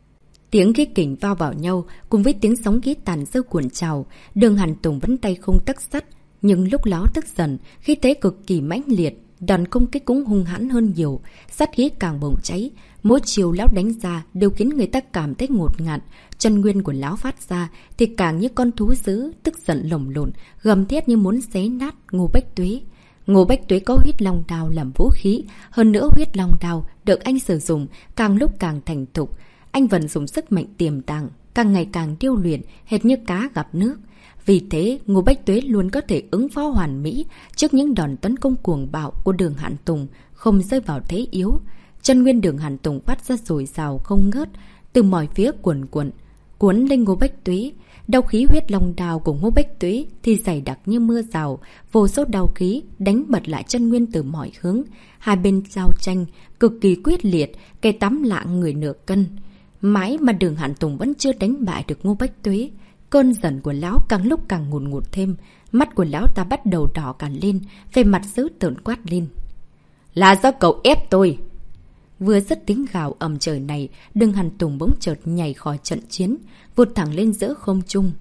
tiếng khí kình va vào nhau cùng với tiếng sóng khí tàn dư cuộn trào. Đường Hàn Tùng vẫn tay không tấc sắt, nhưng lúc lão tức giận, khí thế cực kỳ mãnh liệt, đòn công kích cũng hung hãn hơn nhiều, sát khí càng bùng cháy. Mỗi chiều lão đánh ra đều khiến người ta cảm thấy ngột ngạt. Chân nguyên của lão phát ra thì càng như con thú dữ, tức giận lồng lộn, gầm thét như muốn xé nát Ngô Bách Tuế. Ngô Bách Tuế có huyết long đao làm vũ khí, hơn nữa huyết long đao được anh sử dụng càng lúc càng thành thục. Anh vận dụng sức mạnh tiềm tàng, càng ngày càng điêu luyện, hệt như cá gặp nước. Vì thế, Ngô Bách Tuế luôn có thể ứng phó hoàn mỹ trước những đòn tấn công cuồng bạo của Đường Hàn Tùng, không rơi vào thế yếu. Chân nguyên Đường Hàn Tùng phát ra dồi dào không ngớt, từ mọi phía cuồn cuộn cuốn lên Ngô Bách Tuế. Đao khí huyết long đao của Ngô Bách Tuế thì dày đặc như mưa rào, vô số đao khí đánh bật lại chân nguyên từ mọi hướng. Hai bên giao tranh cực kỳ quyết liệt, cây tắm lạng người nửa cân. Mãi mà Đường Hàn Tùng vẫn chưa đánh bại được Ngô Bách Tuế. Cơn giận của lão càng lúc càng ngùn ngụt thêm, mắt của lão ta bắt đầu đỏ cả lên, về mặt dữ tợn quát lên: là do cậu ép tôi! Vừa dứt tiếng gào ầm trời này, Đường Hàn Tùng bỗng chợt nhảy khỏi trận chiến, vụt thẳng lên giữa không trung.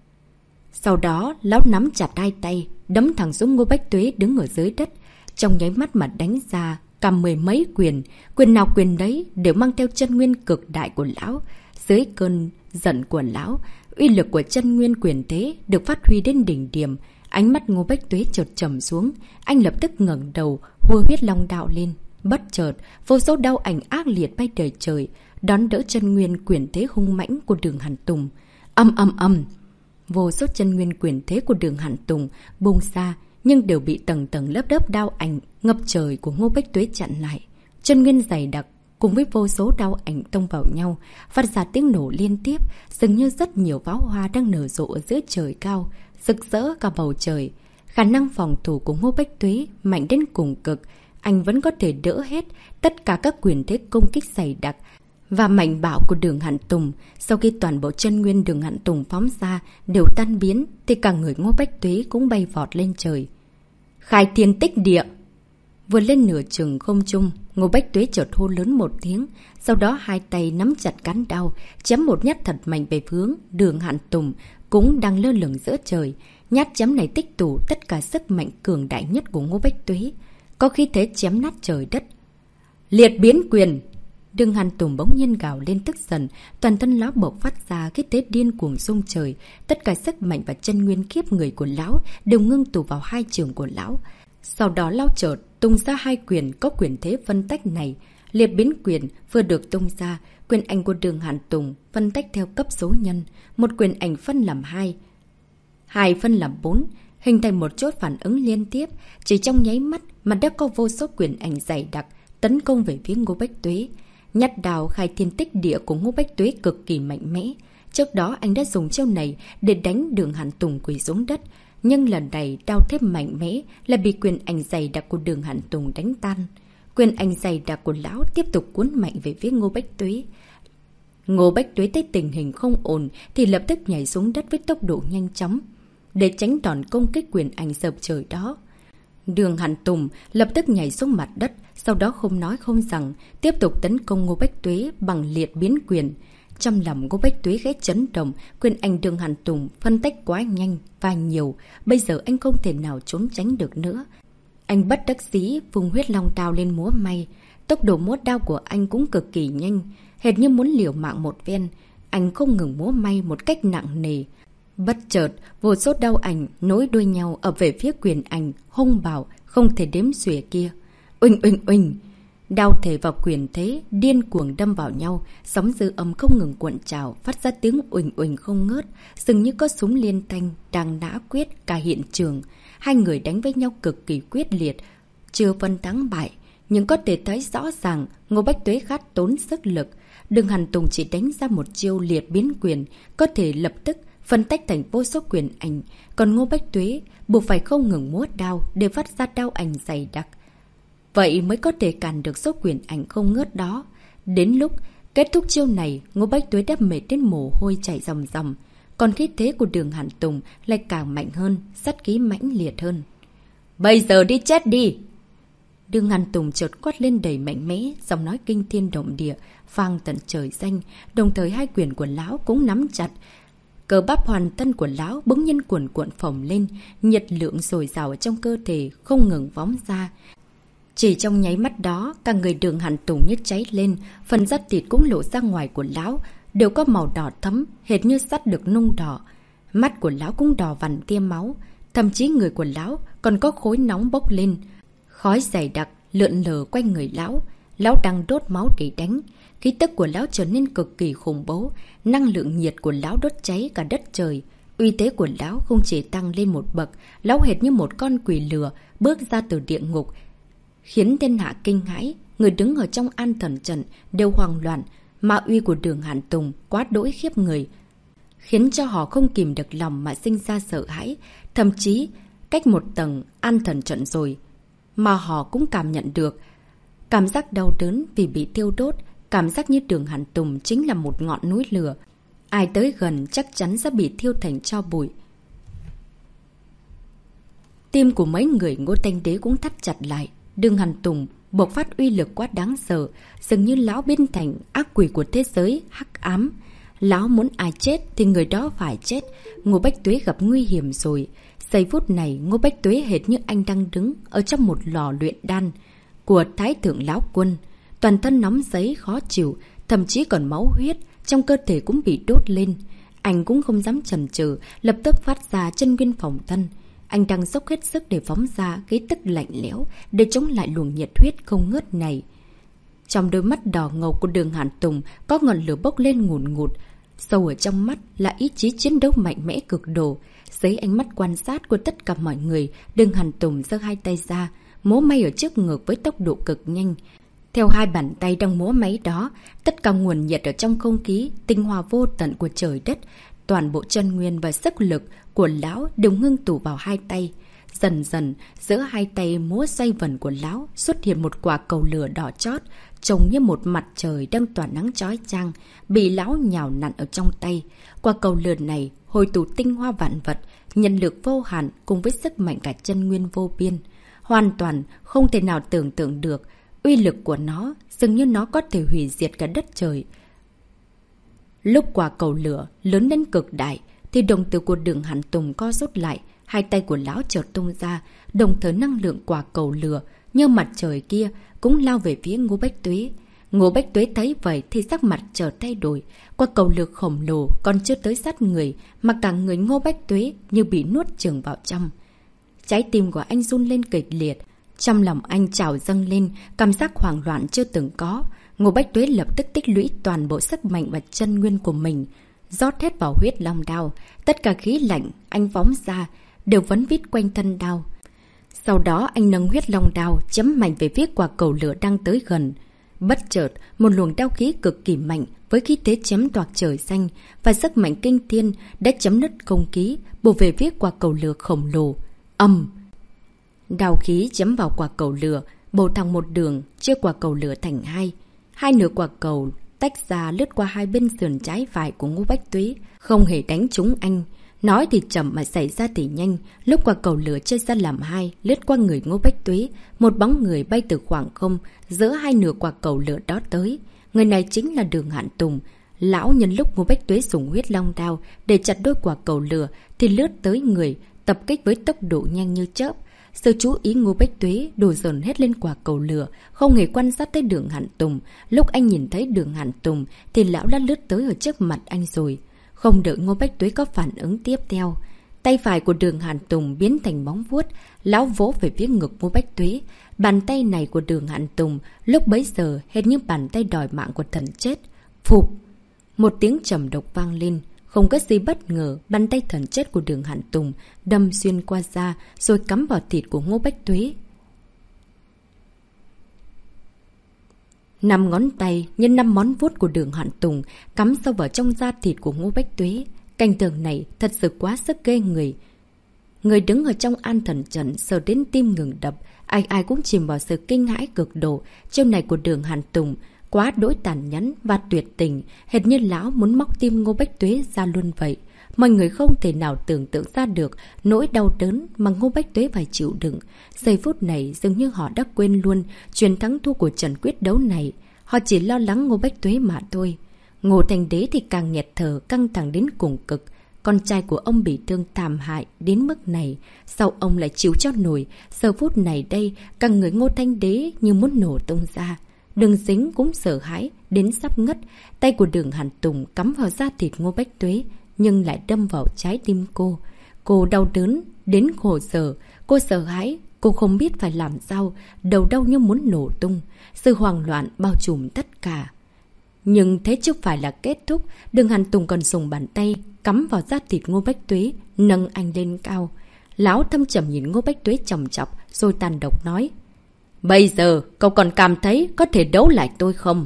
Sau đó, lão nắm chặt hai tay, đấm thẳng xuống Ngô Bách Tuế đứng ở dưới đất, trong nháy mắt mà đánh ra cầm mười mấy quyền, quyền nào quyền đấy đều mang theo chân nguyên cực đại của lão. Dưới cơn giận của lão, uy lực của chân nguyên quyền thế được phát huy đến đỉnh điểm. Ánh mắt Ngô Bách Tuế chợt trầm xuống, anh lập tức ngẩng đầu, hô huyết long đạo lên. Bất chợt, vô số đao ảnh ác liệt bay trời trời, đón đỡ chân nguyên quyền thế hung mãnh của Đường Hàn Tùng. Âm âm âm, vô số chân nguyên quyền thế của Đường Hàn Tùng bung ra, nhưng đều bị tầng tầng lớp lớp đao ảnh ngập trời của Ngô Bách Tuế chặn lại. Chân nguyên dày đặc cùng với vô số đao ảnh tông vào nhau, phát ra tiếng nổ liên tiếp, dường như rất nhiều pháo hoa đang nở rộ ở giữa trời cao, rực rỡ cả bầu trời. Khả năng phòng thủ của Ngô Bách Tuế mạnh đến cùng cực, anh vẫn có thể đỡ hết tất cả các quyền thế công kích dày đặc và mạnh bạo của Đường Hàn Tùng. Sau khi toàn bộ chân nguyên Đường Hàn Tùng phóng ra đều tan biến, thì cả người Ngô Bách Tuế cũng bay vọt lên trời. Khai thiên tích địa! Vừa lên nửa chừng không trung, Ngô Bách Tuế chợt hô lớn một tiếng, sau đó hai tay nắm chặt cán đao, chém một nhát thật mạnh về hướng Đường Hàn Tùng cũng đang lơ lửng giữa trời. Nhát chém này tích tụ tất cả sức mạnh cường đại nhất của Ngô Bách Tuế, có khí thế chém nát trời đất. Liệt biến quyền! Đường Hàn Tùng bỗng nhiên gào lên tức giận, toàn thân lão bộc phát ra khí thế điên cuồng rung trời, tất cả sức mạnh và chân nguyên kiếp người của lão đều ngưng tụ vào hai trường của lão. Sau đó lão chợt tung ra hai quyền có quyền thế phân tách này. Liệt biến quyền vừa được tung ra, quyền ảnh của Đường Hàn Tùng phân tách theo cấp số nhân, một quyền ảnh phân làm hai, hai phân làm bốn, hình thành một chốt phản ứng liên tiếp. Chỉ trong nháy mắt mà đã có vô số quyền ảnh dày đặc tấn công về phía Ngô Bách Tuế. Nhát đào khai thiên tích địa của Ngô Bách Tuế cực kỳ mạnh mẽ. Trước đó anh đã dùng chiêu này để đánh Đường Hàn Tùng quỳ xuống đất, nhưng lần này đao thêm mạnh mẽ là bị quyền ảnh dày đặc của Đường Hàn Tùng đánh tan. Quyền ảnh dày đặc của lão tiếp tục cuốn mạnh về phía Ngô Bách Tuế. Ngô Bách Tuế thấy tình hình không ổn thì lập tức nhảy xuống đất với tốc độ nhanh chóng để tránh đòn công kích quyền ảnh dập trời đó. Đường Hàn Tùng lập tức nhảy xuống mặt đất, sau đó không nói không rằng tiếp tục tấn công Ngô Bách Tuế bằng liệt biến quyền. Trong lòng Ngô Bách Tuế khẽ chấn động, quyền ảnh Đường Hàn Tùng phân tách quá nhanh và nhiều, bây giờ anh không thể nào trốn tránh được nữa. Anh bất đắc dĩ vùng huyết long đao lên múa may, tốc độ múa đao của anh cũng cực kỳ nhanh, hệt như muốn liều mạng một ven. Anh không ngừng múa may một cách nặng nề. Bất chợt, vô số đao ảnh nối đuôi nhau ập về phía quyền ảnh hung bạo không thể đếm xuể kia. Uỳnh uỳnh uỳnh, đao thể và quyền thế điên cuồng đâm vào nhau, sóng dư âm không ngừng cuộn trào, phát ra tiếng uỳnh uỳnh không ngớt, dường như có súng liên thanh đang nã quyết cả hiện trường. Hai người đánh với nhau cực kỳ quyết liệt, chưa phân thắng bại, nhưng có thể thấy rõ ràng Ngô Bách Tuế khá tốn sức lực. Đường Hàn Tùng chỉ đánh ra một chiêu liệt biến quyền, có thể lập tức phân tách thành vô số quyền ảnh, còn Ngô Bách Tuế buộc phải không ngừng múa đao để phát ra đao ảnh dày đặc. Vậy mới có thể cản được số quyền ảnh không ngớt đó. Đến lúc kết thúc chiêu này, Ngô Bách Tuế đã mệt đến mồ hôi chảy ròng ròng, còn khí thế của Đường Hàn Tùng lại càng mạnh hơn, sát khí mãnh liệt hơn. Bây giờ đi chết đi! Đường Hàn Tùng chợt quát lên đầy mạnh mẽ, giọng nói kinh thiên động địa, vang tận trời xanh, đồng thời hai quyền của lão cũng nắm chặt. Cơ bắp hoàn thân của lão bỗng nhiên cuồn cuộn phồng lên, nhiệt lượng dồi dào trong cơ thể không ngừng phóng ra. Chỉ trong nháy mắt đó, cả người Đường Hàn Tùng như cháy lên, phần da thịt cũng lộ ra ngoài của lão, đều có màu đỏ thẫm, hệt như sắt được nung đỏ. Mắt của lão cũng đỏ vằn tia máu, thậm chí người của lão còn có khối nóng bốc lên. Khói dày đặc lượn lờ quanh người lão, lão đang đốt máu để đánh. Khí tức của lão trở nên cực kỳ khủng bố, năng lượng nhiệt của lão đốt cháy cả đất trời. Uy thế của lão không chỉ tăng lên một bậc, lão hệt như một con quỷ lửa bước ra từ địa ngục, khiến thiên hạ kinh hãi. Người đứng ở trong An Thần Trận đều hoang loạn, mà uy của Đường Hàn Tùng quá đỗi khiếp người, khiến cho họ không kìm được lòng mà sinh ra sợ hãi. Thậm chí cách một tầng An Thần Trận rồi mà họ cũng cảm nhận được cảm giác đau đớn vì bị thiêu đốt, cảm giác như Đường Hàn Tùng chính là một ngọn núi lửa, ai tới gần chắc chắn sẽ bị thiêu thành tro bụi. Tim của mấy người Ngô Thanh Đế cũng thắt chặt lại. Đường Hàn Tùng bộc phát uy lực quá đáng sợ, dường như lão biến thành ác quỷ của thế giới hắc ám. Lão muốn ai chết thì người đó phải chết. Ngô Bách Tuế gặp nguy hiểm rồi. Giây phút này Ngô Bách Tuế hệt như anh đang đứng ở trong một lò luyện đan. của Thái Thượng Lão Quân. Toàn thân nóng giấy khó chịu, thậm chí còn máu huyết, trong cơ thể cũng bị đốt lên. Anh cũng không dám chần chừ, lập tức phát ra chân nguyên phòng thân. Anh đang dốc hết sức để phóng ra khí tức lạnh lẽo, để chống lại luồng nhiệt huyết không ngớt này. Trong đôi mắt đỏ ngầu của Đường Hàn Tùng có ngọn lửa bốc lên ngùn ngụt. Sâu ở trong mắt là ý chí chiến đấu mạnh mẽ cực độ. Dưới ánh mắt quan sát của tất cả mọi người, Đường Hàn Tùng giơ hai tay ra, múa may ở trước ngực với tốc độ cực nhanh. Theo hai bàn tay đang múa máy đó, tất cả nguồn nhiệt ở trong không khí, tinh hoa vô tận của trời đất, toàn bộ chân nguyên và sức lực của lão đều ngưng tụ vào hai tay. Dần dần, giữa hai tay múa xoay vần của lão xuất hiện một quả cầu lửa đỏ chót, trông như một mặt trời đang tỏa nắng chói chang, bị lão nhào nặn ở trong tay. Quả cầu lửa này hồi tụ tinh hoa vạn vật, nhân lực vô hạn cùng với sức mạnh cả chân nguyên vô biên. Hoàn toàn không thể nào tưởng tượng được uy lực của nó, dường như nó có thể hủy diệt cả đất trời. Lúc quả cầu lửa lớn đến cực đại, thì đồng tử của Đường Hàn Tùng co rút lại, hai tay của lão chợt tung ra, đồng thời năng lượng quả cầu lửa như mặt trời kia cũng lao về phía Ngô Bách Tuế. Ngô Bách Tuế thấy vậy thì sắc mặt chợt thay đổi, quả cầu lửa khổng lồ còn chưa tới sát người, mà cả người Ngô Bách Tuế như bị nuốt chửng vào trong. Trái tim của anh run lên kịch liệt, trong lòng anh trào dâng lên cảm giác hoảng loạn chưa từng có. Ngô Bách Tuế lập tức tích lũy toàn bộ sức mạnh và chân nguyên của mình, rót hết vào huyết long đao. Tất cả khí lạnh anh phóng ra đều vấn vít quanh thân đao. Sau đó anh nâng huyết long đao chấm mạnh về phía quả cầu lửa đang tới gần. Bất chợt, một luồng đao khí cực kỳ mạnh với khí thế chém toạc trời xanh và sức mạnh kinh thiên đã chấm nứt không khí, bổ về phía quả cầu lửa khổng lồ. Ầm! Đao khí chấm vào quả cầu lửa, bổ thẳng một đường, chia quả cầu lửa thành hai. Hai nửa quả cầu tách ra lướt qua hai bên sườn trái phải của Ngô Bách Tuế, không hề đánh trúng anh. Nói thì chậm mà xảy ra thì nhanh, lúc quả cầu lửa chia ra làm hai, lướt qua người Ngô Bách Tuế, một bóng người bay từ khoảng không, giữa hai nửa quả cầu lửa đó tới. Người này chính là Đường Hàn Tùng. Lão nhân lúc Ngô Bách Tuế dùng huyết long đao để chặt đôi quả cầu lửa thì lướt tới người, tập kích với tốc độ nhanh như chớp. Sự chú ý Ngô Bách Tuế đổ dồn hết lên quả cầu lửa, không hề quan sát tới Đường Hàn Tùng. Lúc anh nhìn thấy Đường Hàn Tùng thì lão đã lướt tới ở trước mặt anh rồi. Không đợi Ngô Bách Tuế có phản ứng tiếp theo, tay phải của Đường Hàn Tùng biến thành móng vuốt, lão vỗ về phía ngực Ngô Bách Tuế. Bàn tay này của Đường Hàn Tùng lúc bấy giờ hệt như bàn tay đòi mạng của thần chết. Phụp! Một tiếng trầm độc vang lên. Không có gì bất ngờ, bàn tay thần chết của Đường Hàn Tùng đâm xuyên qua da rồi cắm vào thịt của Ngô Bách Tuế. Năm ngón tay như năm món vuốt của Đường Hàn Tùng cắm sâu vào trong da thịt của Ngô Bách Tuế. Cảnh tượng này thật sự quá sức ghê người. Người đứng ở trong An Thần Trận sờ đến tim ngừng đập, ai ai cũng chìm vào sự kinh hãi cực độ. Chiêu này của Đường Hàn Tùng quá đỗi tàn nhẫn và tuyệt tình, hệt như lão muốn móc tim Ngô Bách Tuế ra luôn vậy. Mọi người không thể nào tưởng tượng ra được nỗi đau đớn mà Ngô Bách Tuế phải chịu đựng. Giây phút này dường như họ đã quên luôn chuyện thắng thua của trận quyết đấu này. Họ chỉ lo lắng Ngô Bách Tuế mà thôi. Ngô Thành Đế thì càng nghẹt thở, căng thẳng đến cùng cực. Con trai của ông bị thương thảm hại đến mức này, sao ông lại chịu cho nổi? Giờ phút này đây, cả người Ngô Thanh Đế như muốn nổ tung ra. Đường Dính cũng sợ hãi đến sắp ngất. Tay của Đường Hàn Tùng cắm vào da thịt Ngô Bách Tuế, nhưng lại đâm vào trái tim cô. Cô đau đớn đến khổ sở. Cô sợ hãi, cô không biết phải làm sao, đầu đau như muốn nổ tung. Sự hoang loạn bao trùm tất cả. Nhưng thế chứ phải là kết thúc. Đường Hàn Tùng còn dùng bàn tay cắm vào da thịt Ngô Bách Tuế, nâng anh lên cao. Lão thâm trầm nhìn Ngô Bách Tuế chòng chọc rồi tàn độc nói: Bây giờ cậu còn cảm thấy có thể đấu lại tôi không?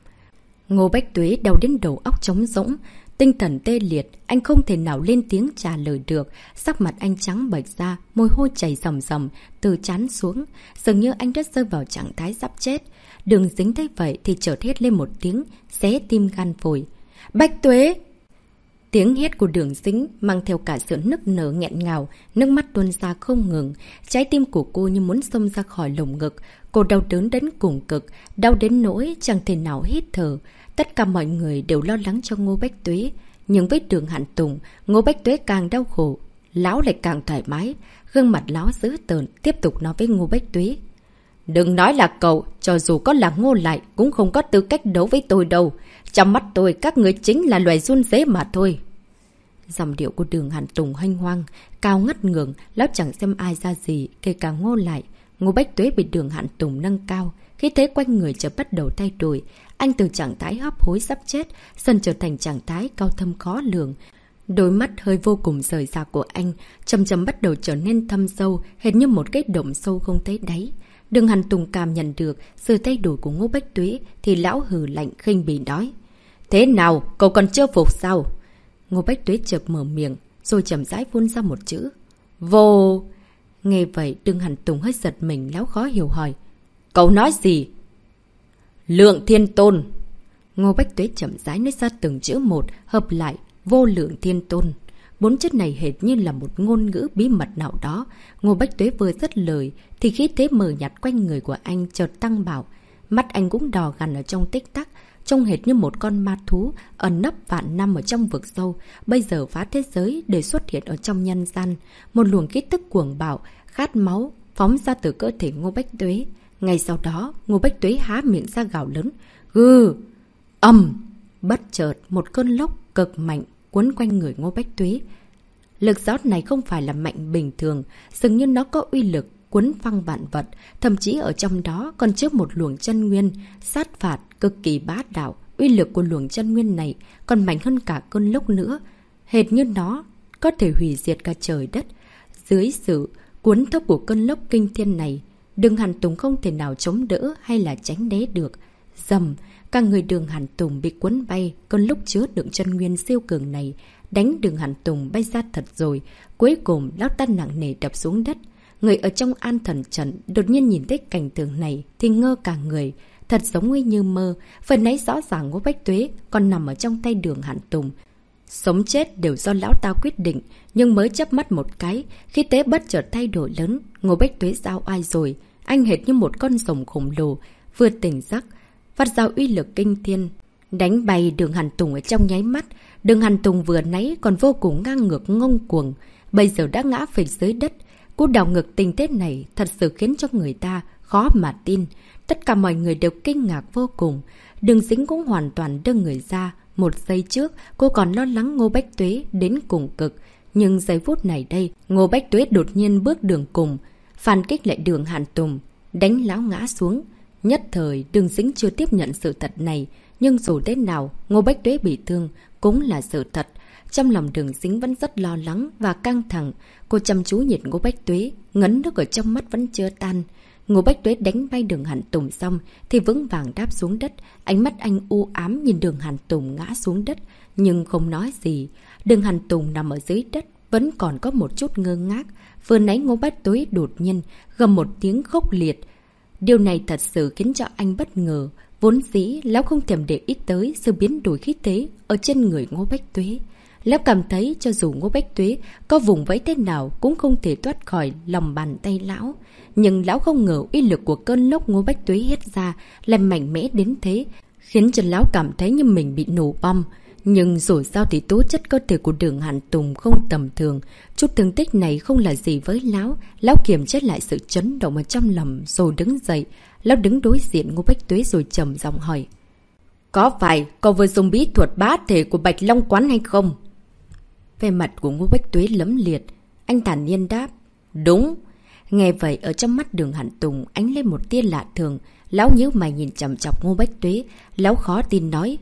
Ngô Bách Tuế đau đến đầu óc trống rỗng, tinh thần tê liệt, anh không thể nào lên tiếng trả lời được. Sắc mặt anh trắng bệch ra, môi hôi chảy ròng ròng từ trán xuống, dường như anh đã rơi vào trạng thái sắp chết. Đường Dính thấy vậy thì chợt hét lên một tiếng, xé tim gan phổi. Bách Tuế! Tiếng hét của Đường Dính mang theo cả sự nức nở nghẹn ngào, nước mắt tuôn ra không ngừng. Trái tim của cô như muốn xông ra khỏi lồng ngực. Cô đau đớn đến cùng cực, đau đến nỗi chẳng thể nào hít thở. Tất cả mọi người đều lo lắng cho Ngô Bách Tuế. Nhưng với Đường Hàn Tùng, Ngô Bách Tuế càng đau khổ, lão lại càng thoải mái. Gương mặt lão dữ tợn tiếp tục nói với Ngô Bách Tuế: Đừng nói là cậu, cho dù có là Ngô Lại cũng không có tư cách đấu với tôi đâu. Trong mắt tôi, các người chính là loài run rế mà thôi. Dòng điệu của Đường Hàn Tùng hênh hoang, cao ngất ngưỡng, lão chẳng xem ai ra gì, kể cả Ngô Lại. Ngô Bách Tuế bị Đường Hàn Tùng nâng cao, khi thế quanh người chợt bắt đầu thay đổi. Anh từ trạng thái hấp hối sắp chết, dần trở thành trạng thái cao thâm khó lường. Đôi mắt hơi vô cùng rời rạc của anh, chậm chậm bắt đầu trở nên thâm sâu, hệt như một cái động sâu không thấy đáy. Đường Hàn Tùng cảm nhận được sự thay đổi của Ngô Bách Tuế, thì lão hừ lạnh khinh bỉ nói. Thế nào, cậu còn chưa phục sao? Ngô Bách Tuế chợt mở miệng, rồi chậm rãi phun ra một chữ. Vô... Nghe vậy, Đường Hàn Tùng hơi giật mình, lão khó hiểu hỏi. Cậu nói gì? Lượng Thiên Tôn. Ngô Bách Tuế chậm rãi nói ra từng chữ một, hợp lại, Vô Lượng Thiên Tôn. Bốn chữ này hệt như là một ngôn ngữ bí mật nào đó. Ngô Bách Tuế vừa dứt lời, thì khí thế mờ nhạt quanh người của anh chợt tăng bảo. Mắt anh cũng đỏ gằn ở trong tích tắc, trông hệt như một con ma thú ẩn nấp vạn năm ở trong vực sâu, bây giờ phá thế giới để xuất hiện ở trong nhân gian. Một luồng khí tức cuồng bạo, khát máu phóng ra từ cơ thể Ngô Bách Tuế. Ngay sau đó, Ngô Bách Tuế há miệng ra gào lớn. Gừ! Ầm! Bất chợt, một cơn lốc cực mạnh cuốn quanh người Ngô Bách Tuế. Lực gió này không phải là mạnh bình thường, dường như nó có uy lực cuốn phăng vạn vật, thậm chí ở trong đó còn chứa một luồng chân nguyên sát phạt cực kỳ bá đạo. Uy lực của luồng chân nguyên này còn mạnh hơn cả cơn lốc nữa, hệt như nó có thể hủy diệt cả trời đất. Dưới sự cuốn thốc của cơn lốc kinh thiên này, Đường Hàn Tùng không thể nào chống đỡ hay là tránh né được. Dầm, cả người Đường Hàn Tùng bị cuốn bay, cơn lốc chứa đựng chân nguyên siêu cường này đánh Đường Hàn Tùng bay ra thật rồi. Cuối cùng lão ta nặng nề đập xuống đất. Người ở trong An Thần Trận đột nhiên nhìn thấy cảnh tượng này thì ngơ cả người, thật giống như, như mơ. Phần nãy rõ ràng Ngô Bách Tuế còn nằm ở trong tay Đường Hàn Tùng. Sống chết đều do lão ta quyết định, nhưng mới chớp mắt một cái, khí thế bất chợt thay đổi lớn. Ngô Bách Tuế giao ai rồi? Anh hệt như một con rồng khổng lồ, vừa tỉnh giấc, phát ra uy lực kinh thiên, đánh bay Đường Hàn Tùng ở trong nháy mắt. Đường Hàn Tùng vừa nãy còn vô cùng ngang ngược ngông cuồng, bây giờ đã ngã phịch dưới đất. Cú đảo ngược tình thế này thật sự khiến cho người ta khó mà tin. Tất cả mọi người đều kinh ngạc vô cùng. Đường Dính cũng hoàn toàn đưa người ra. Một giây trước, cô còn lo lắng Ngô Bách Tuế đến cùng cực. Nhưng giây phút này đây, Ngô Bách Tuế đột nhiên bước đường cùng, phản kích lại Đường Hàn Tùng, đánh lão ngã xuống. Nhất thời, Đường Dính chưa tiếp nhận sự thật này. Nhưng dù thế nào, Ngô Bách Tuế bị thương cũng là sự thật. Trong lòng Đường Dính vẫn rất lo lắng và căng thẳng. Cô chăm chú nhìn Ngô Bách Tuế, ngấn nước ở trong mắt vẫn chưa tan. Ngô Bách Tuế đánh bay Đường Hàn Tùng xong thì vững vàng đáp xuống đất. Ánh mắt anh u ám nhìn Đường Hàn Tùng ngã xuống đất, nhưng không nói gì. Đường Hàn Tùng nằm ở dưới đất vẫn còn có một chút ngơ ngác. Vừa nãy Ngô Bách Tuế đột nhiên gầm một tiếng khốc liệt. Điều này thật sự khiến cho anh bất ngờ. Vốn dĩ lão không thèm để ý tới sự biến đổi khí thế ở trên người Ngô Bách Tuế. Lão cảm thấy cho dù Ngô Bách Tuế có vùng vẫy thế nào cũng không thể thoát khỏi lòng bàn tay lão. Nhưng lão không ngờ uy lực của cơn lốc Ngô Bách Tuế hết ra lại mạnh mẽ đến thế, khiến cho lão cảm thấy như mình bị nổ bom. Nhưng rồi sao thì tố chất cơ thể của Đường Hàn Tùng không tầm thường. Chút thương tích này không là gì với lão. Lão kiềm chế lại sự chấn động ở trong lòng rồi đứng dậy. Lão đứng đối diện Ngô Bách Tuế rồi trầm giọng hỏi. Có phải cậu vừa dùng bí thuật bá thể của Bạch Long Quán hay không? Về mặt của Ngô Bách Tuế lấm liệt, anh thản nhiên đáp. Đúng. Nghe vậy ở trong mắt Đường Hàn Tùng ánh lên một tia lạ thường. Lão nhíu mày nhìn chằm chọc Ngô Bách Tuế. Lão khó tin nói.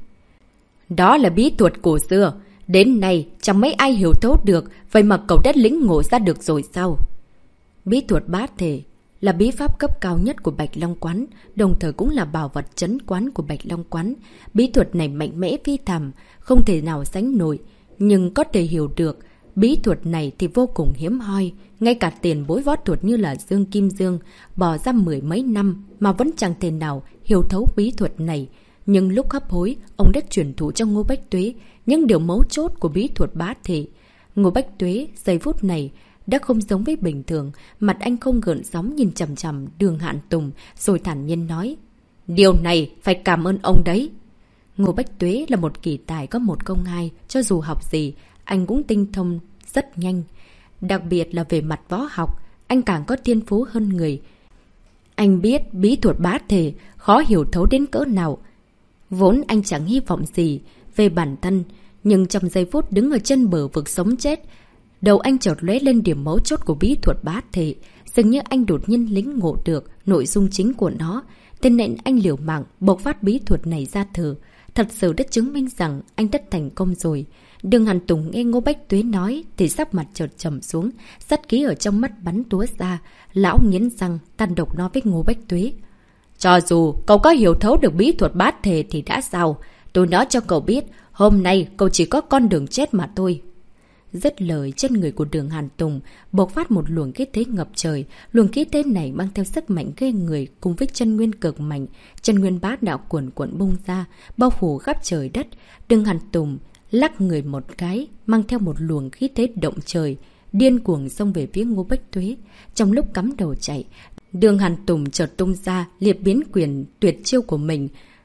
Đó là bí thuật cổ xưa. Đến nay chẳng mấy ai hiểu thấu được. Vậy mà cậu đã lĩnh ngộ ra được rồi sao? Bí thuật bá thể là bí pháp cấp cao nhất của Bạch Long Quán, đồng thời cũng là bảo vật trấn quán của Bạch Long Quán. Bí thuật này mạnh mẽ phi thầm, không thể nào sánh nổi. Nhưng có thể hiểu được, bí thuật này thì vô cùng hiếm hoi. Ngay cả tiền bối võ thuật như là Dương Kim Dương bỏ ra mười mấy năm mà vẫn chẳng thể nào hiểu thấu bí thuật này. Nhưng lúc hấp hối, ông đã truyền thụ cho Ngô Bách Tuế những điều mấu chốt của bí thuật bá thể. Ngô Bách Tuế giây phút này đã không giống với bình thường, mặt anh không gợn sóng nhìn chằm chằm Đường Hàn Tùng rồi thản nhiên nói. Điều này phải cảm ơn ông đấy. Ngô Bách Tuế là một kỳ tài có một công hai, cho dù học gì, anh cũng tinh thông rất nhanh. Đặc biệt là về mặt võ học, anh càng có thiên phú hơn người. Anh biết bí thuật bá thể khó hiểu thấu đến cỡ nào. Vốn anh chẳng hy vọng gì về bản thân, nhưng trong giây phút đứng ở chân bờ vực sống chết, đầu anh chợt lóe lên điểm mấu chốt của bí thuật bá thể. Dường như anh đột nhiên lĩnh ngộ được nội dung chính của nó, thế nên anh liều mạng bộc phát bí thuật này ra thử. Thật sự đã chứng minh rằng anh đã thành công rồi. Đường Hàn Tùng nghe Ngô Bách Tuế nói thì sắc mặt chợt trầm xuống, sát khí ở trong mắt bắn túa ra. Lão nghiến răng, tàn độc nói với Ngô Bách Tuế: cho dù cậu có hiểu thấu được bí thuật bát thể thì đã sao? Tôi nói cho cậu biết, hôm nay cậu chỉ có con đường chết mà thôi. Dứt lời, trên người của Đường Hàn Tùng bộc phát một luồng khí thế ngập trời. Luồng khí thế này mang theo sức mạnh ghê người, cùng với chân nguyên cực mạnh, chân nguyên bá đạo cuồn cuộn bung ra, bao phủ khắp trời đất. Đường Hàn Tùng lắc người một cái, mang theo một luồng khí thế động trời, điên cuồng xông về phía Ngô Bách Tuế. Trong lúc cắm đầu chạy, Đường Hàn Tùng chợt tung ra liệt biến quyền tuyệt chiêu của mình.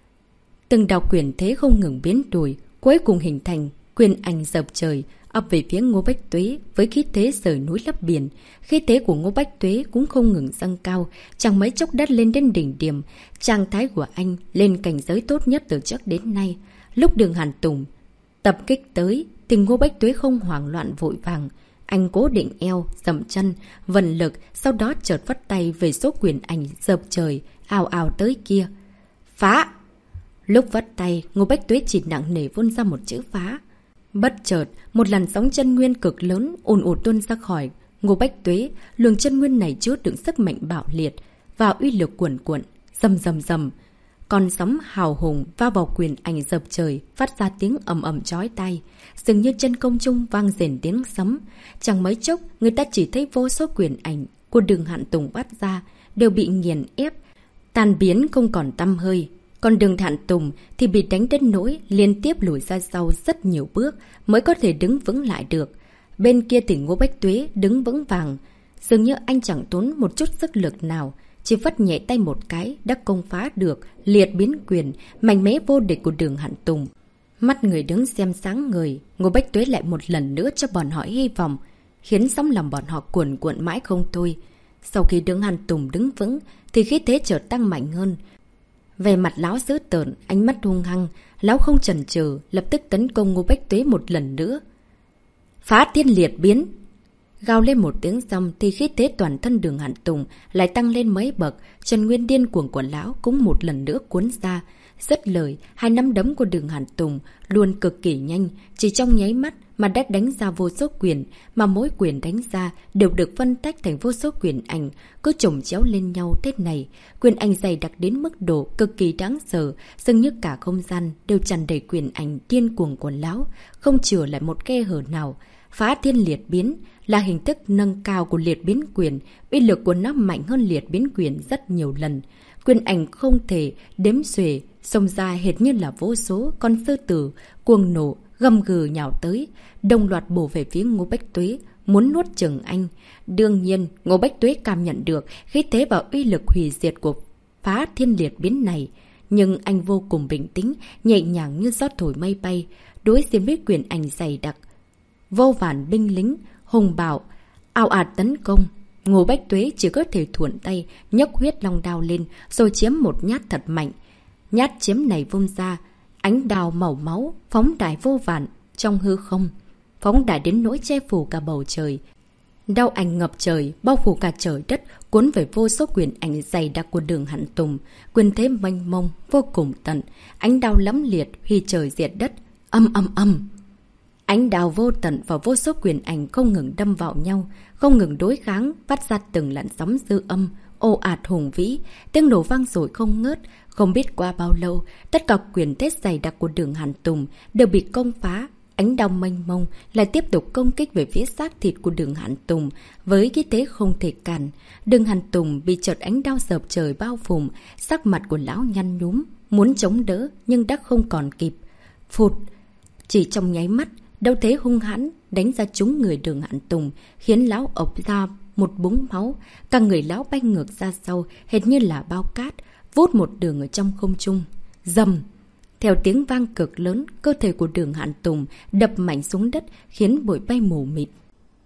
Từng đạo quyền thế không ngừng biến đổi, cuối cùng hình thành quyền ảnh dập trời, ập về phía Ngô Bách Tuế với khí thế rời núi lấp biển. Khí thế của Ngô Bách Tuế cũng không ngừng dâng cao, chẳng mấy chốc đất lên đến đỉnh điểm. Trạng thái của anh lên cảnh giới tốt nhất từ trước đến nay. Lúc Đường Hàn Tùng tập kích tới, thì Ngô Bách Tuế không hoảng loạn vội vàng. Anh cố định eo, dậm chân, vận lực, sau đó chợt vắt tay về số quyền ảnh dập trời, ào ào tới kia. Phá! Lúc vắt tay, Ngô Bách Tuế chỉ nặng nề vun ra một chữ phá. Bất chợt, một làn sóng chân nguyên cực lớn ùn ùn tuôn ra khỏi Ngô Bách Tuế. Luồng chân nguyên này chứa đựng sức mạnh bạo liệt và uy lực cuồn cuộn, rầm rầm rầm. Con sóng hào hùng va vào quyền ảnh dập trời, phát ra tiếng ầm ầm chói tai, dường như chân công trung vang rền tiếng sấm. Chẳng mấy chốc, người ta chỉ thấy vô số quyền ảnh của Đường Hàn Tùng bắt ra đều bị nghiền ép, tan biến không còn tăm hơi. Còn Đường Hàn Tùng thì bị đánh đến nỗi liên tiếp lùi ra sau rất nhiều bước mới có thể đứng vững lại được. Bên kia thì Ngô Bách Tuế đứng vững vàng, dường như anh chẳng tốn một chút sức lực nào, chỉ vắt nhẹ tay một cái đã công phá được liệt biến quyền mạnh mẽ vô địch của Đường Hàn Tùng. Mắt người đứng xem sáng người, Ngô Bách Tuế lại một lần nữa cho bọn họ hy vọng, khiến sóng lòng bọn họ cuồn cuộn mãi không thôi. Sau khi Đường Hàn Tùng đứng vững thì khí thế chợt tăng mạnh hơn. Về mặt lão dữ tợn, ánh mắt hung hăng, lão không chần chừ lập tức tấn công Ngô Bách Tuế một lần nữa. Phá thiên liệt biến! Gào lên một tiếng xong thì khí thế toàn thân Đường Hàn Tùng lại tăng lên mấy bậc, chân nguyên điên cuồng của lão cũng một lần nữa cuốn ra. Dứt lời, hai nắm đấm của Đường Hàn Tùng luôn cực kỳ nhanh, chỉ trong nháy mắt mà đã đánh ra vô số quyền, mà mỗi quyền đánh ra đều được phân tách thành vô số quyền ảnh, cứ chồng chéo lên nhau thế này. Quyền ảnh dày đặc đến mức độ cực kỳ đáng sợ, dường như cả không gian đều tràn đầy quyền ảnh điên cuồng của lão, không chừa lại một khe hở nào. Phá thiên liệt biến là hình thức nâng cao của liệt biến quyền, uy lực của nó mạnh hơn liệt biến quyền rất nhiều lần. Quyền ảnh không thể đếm xuể, xông ra hệt như là vô số con sư tử cuồng nổ gầm gừ nhào tới, đồng loạt bổ về phía Ngô Bách Tuế, muốn nuốt chửng anh. Đương nhiên, Ngô Bách Tuế cảm nhận được khí thế và uy lực hủy diệt của phá thiên liệt biến này, nhưng anh vô cùng bình tĩnh, nhẹ nhàng như gió thổi mây bay, đối diện với quyền ảnh dày đặc. Vô vàn binh lính hùng bạo ào ạt tấn công, Ngô Bách Tuế chỉ có thể thuận tay nhấc huyết long đao lên rồi chiếm một nhát thật mạnh. Nhát chiếm này vung ra, ánh đao màu máu phóng đại vô vàn trong hư không, phóng đại đến nỗi che phủ cả bầu trời. Đao ảnh ngập trời, bao phủ cả trời đất, cuốn về vô số quyền ảnh dày đặc của Đường Hàn Tùng. Quyền thế mênh mông vô cùng tận, ánh đao lẫm liệt huy trời diệt đất, âm âm âm. Ánh đao vô tận và vô số quyền ảnh không ngừng đâm vào nhau, không ngừng đối kháng, phát ra từng làn sóng dư âm, ồ ạt hùng vĩ, tiếng nổ vang dội không ngớt. Không biết qua bao lâu, tất cả quyền thế dày đặc của Đường Hàn Tùng đều bị công phá. Ánh đao mênh mông lại tiếp tục công kích về phía xác thịt của Đường Hàn Tùng với khí thế không thể cản. Đường Hàn Tùng bị chợt ánh đao dập trời bao phủ, sắc mặt của lão nhăn nhúm, muốn chống đỡ nhưng đã không còn kịp. Phụt! Chỉ trong nháy mắt, đao thế hung hãn đánh ra trúng người Đường Hàn Tùng, khiến lão ộc ra một búng máu, cả người lão bay ngược ra sau, hệt như là bao cát, vút một đường ở trong không trung. Rầm! Theo tiếng vang cực lớn, cơ thể của Đường Hàn Tùng đập mạnh xuống đất, khiến bụi bay mù mịt.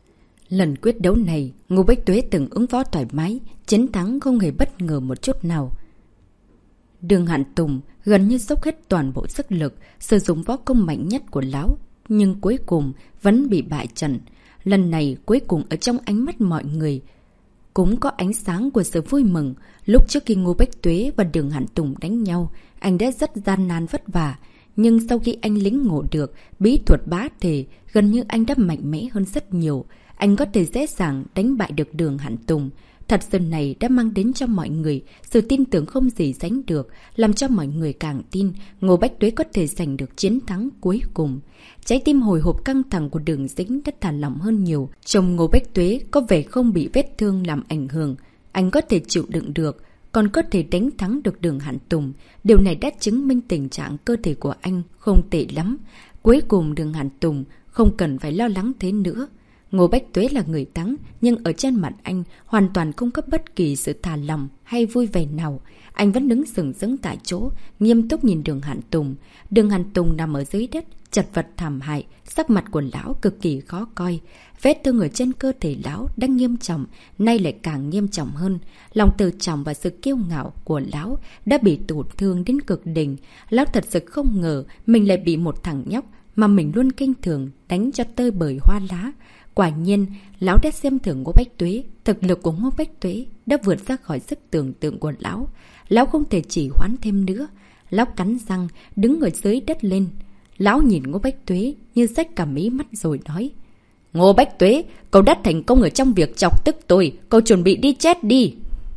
Lần quyết đấu này, Ngô Bách Tuế từng ứng phó thoải mái, chiến thắng không hề bất ngờ một chút nào. Đường Hạn Tùng gần như dốc hết toàn bộ sức lực, sử dụng võ công mạnh nhất của lão, nhưng cuối cùng vẫn bị bại trận. Lần này cuối cùng ở trong ánh mắt mọi người cũng có ánh sáng của sự vui mừng. Lúc trước khi Ngô Bách Tuế và Đường Hạn Tùng đánh nhau, anh đã rất gian nan vất vả. Nhưng sau khi anh lĩnh ngộ được bí thuật bá thể, gần như anh đã mạnh mẽ hơn rất nhiều. Anh có thể dễ dàng đánh bại được Đường Hạn Tùng. Thật sự này đã mang đến cho mọi người sự tin tưởng không gì sánh được, làm cho mọi người càng tin Ngô Bách Tuế có thể giành được chiến thắng cuối cùng. Trái tim hồi hộp căng thẳng của Đường Dĩnh đã thả lỏng hơn nhiều. Trông Ngô Bách Tuế có vẻ không bị vết thương làm ảnh hưởng. Anh có thể chịu đựng được, còn có thể đánh thắng được Đường Hạn Tùng. Điều này đã chứng minh tình trạng cơ thể của anh không tệ lắm. Cuối cùng Đường Hạn Tùng không cần phải lo lắng thế nữa. Ngô Bách Tuế là người thắng, nhưng ở trên mặt anh hoàn toàn không có bất kỳ sự thả lòng hay vui vẻ nào. Anh vẫn đứng sừng sững tại chỗ, nghiêm túc nhìn Đường Hạn Tùng. Đường Hạn Tùng nằm ở dưới đất, chật vật thảm hại, sắc mặt của lão cực kỳ khó coi. Vết thương ở trên cơ thể lão đang nghiêm trọng, nay lại càng nghiêm trọng hơn. Lòng tự trọng và sự kiêu ngạo của lão đã bị tổn thương đến cực đỉnh. Lão thật sự không ngờ mình lại bị một thằng nhóc mà mình luôn kinh thường đánh cho tơi bời hoa lá. Quả nhiên, lão đã xem thường Ngô Bách Tuế. Thực lực của Ngô Bách Tuế đã vượt ra khỏi sức tưởng tượng của lão. Lão không thể chỉ hoãn thêm nữa. Lão cắn răng, đứng ở dưới đất lên. Lão nhìn Ngô Bách Tuế như rách cả mí mắt rồi nói: Ngô Bách Tuế, cậu đã thành công ở trong việc chọc tức tôi. Cậu chuẩn bị đi chết đi.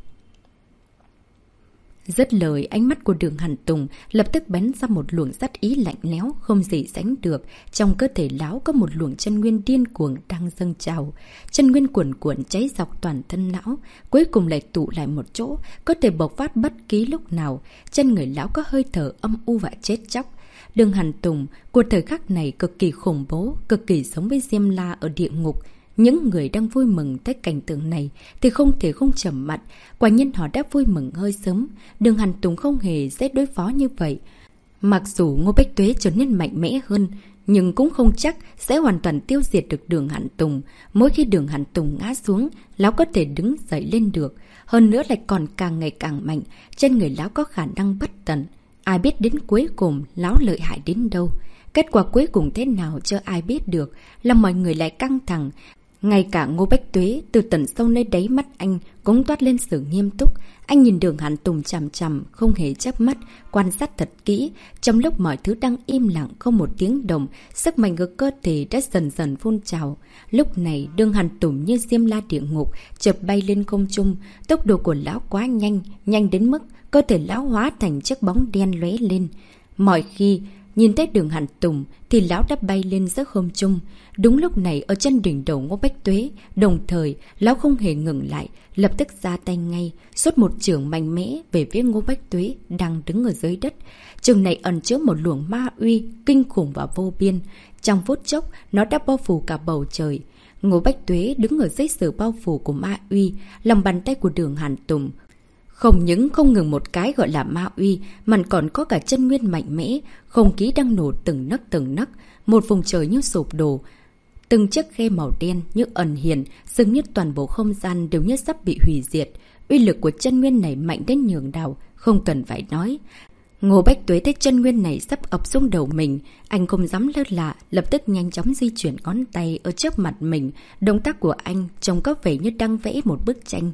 Dứt lời, ánh mắt của Đường Hạn Tùng lập tức bắn ra một luồng sát ý lạnh lẽo không gì sánh được. Trong cơ thể lão có một luồng chân nguyên điên cuồng đang dâng trào. Chân nguyên cuồn cuộn cháy dọc toàn thân lão, cuối cùng lại tụ lại một chỗ, có thể bộc phát bất kỳ lúc nào. Chân người lão có hơi thở âm u và chết chóc. Đường Hạn Tùng của thời khắc này cực kỳ khủng bố, cực kỳ giống với Diêm La ở địa ngục. Những người đang vui mừng tới cảnh tượng này thì không thể không trầm mặt. Quả nhiên họ đã vui mừng hơi sớm. Đường Hạn Tùng không hề dễ đối phó như vậy. Mặc dù Ngô Bách Tuế trở nên mạnh mẽ hơn, nhưng cũng không chắc sẽ hoàn toàn tiêu diệt được Đường Hạn Tùng. Mỗi khi Đường Hạn Tùng ngã xuống, lão có thể đứng dậy lên được. Hơn nữa lại còn càng ngày càng mạnh. Trên người lão có khả năng bất tận. Ai biết đến cuối cùng lão lợi hại đến đâu. Kết quả cuối cùng thế nào chưa ai biết được. Là mọi người lại căng thẳng. Ngay cả Ngô Bách Tuế từ tận sâu nơi đáy mắt anh cũng toát lên sự nghiêm túc. Anh nhìn Đường Hạn Tùng chằm chằm, không hề chớp mắt, quan sát thật kỹ. Trong lúc mọi thứ đang im lặng không một tiếng động, sức mạnh của cơ thể đã dần dần phun trào. Lúc này Đường Hạn Tùng như Diêm La địa ngục, chợt bay lên không trung. Tốc độ của lão quá nhanh, nhanh đến mức cơ thể lão hóa thành chiếc bóng đen lóe lên. Mọi khi nhìn thấy Đường Hạn Tùng thì lão đã bay lên giữa không trung. Đúng lúc này ở chân đỉnh đầu Ngô Bách Tuế, đồng thời lão không hề ngừng lại, lập tức ra tay ngay, xuất một chưởng mạnh mẽ về phía Ngô Bách Tuế đang đứng ở dưới đất. Chưởng này ẩn chứa một luồng ma uy kinh khủng và vô biên. Trong phút chốc nó đã bao phủ cả bầu trời. Ngô Bách Tuế đứng ở dưới sự bao phủ của ma uy, lòng bàn tay của Đường Hạn Tùng không những không ngừng một cái gọi là ma uy, mà còn có cả chân nguyên mạnh mẽ. Không khí đang nổ từng nấc từng nấc, một vùng trời như sụp đổ. Từng chiếc khe màu đen như ẩn hiện, dường như toàn bộ không gian đều như sắp bị hủy diệt. Uy lực của chân nguyên này mạnh đến nhường nào, không cần phải nói. Ngô Bách Tuế thấy chân nguyên này sắp ập xuống đầu mình, anh không dám lơ là, lập tức nhanh chóng di chuyển ngón tay ở trước mặt mình. Động tác của anh trông có vẻ như đang vẽ một bức tranh.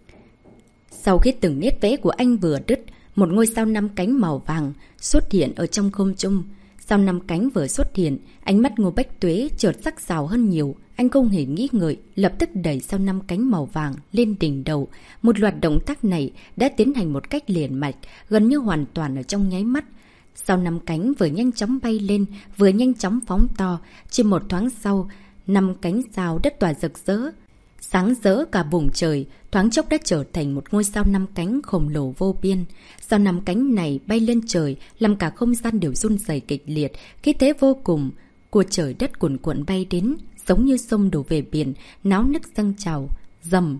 Sau khi từng nét vẽ của anh vừa đứt, một ngôi sao năm cánh màu vàng xuất hiện ở trong không trung. Sao năm cánh vừa xuất hiện, ánh mắt Ngô Bách Tuế chợt sắc sảo hơn nhiều. Anh không hề nghĩ ngợi, lập tức đẩy sao năm cánh màu vàng lên đỉnh đầu. Một loạt động tác này đã tiến hành một cách liền mạch, gần như hoàn toàn ở trong nháy mắt. Sao năm cánh vừa nhanh chóng bay lên, vừa nhanh chóng phóng to. Chỉ một thoáng sau, năm cánh sao đất tỏa rực rỡ, sáng rỡ cả vùng trời, thoáng chốc đã trở thành một ngôi sao năm cánh khổng lồ vô biên. Sao năm cánh này bay lên trời, làm cả không gian đều run rẩy kịch liệt, khí thế vô cùng của trời đất cuồn cuộn bay đến, giống như sông đổ về biển, náo nức dâng trào. Rầm,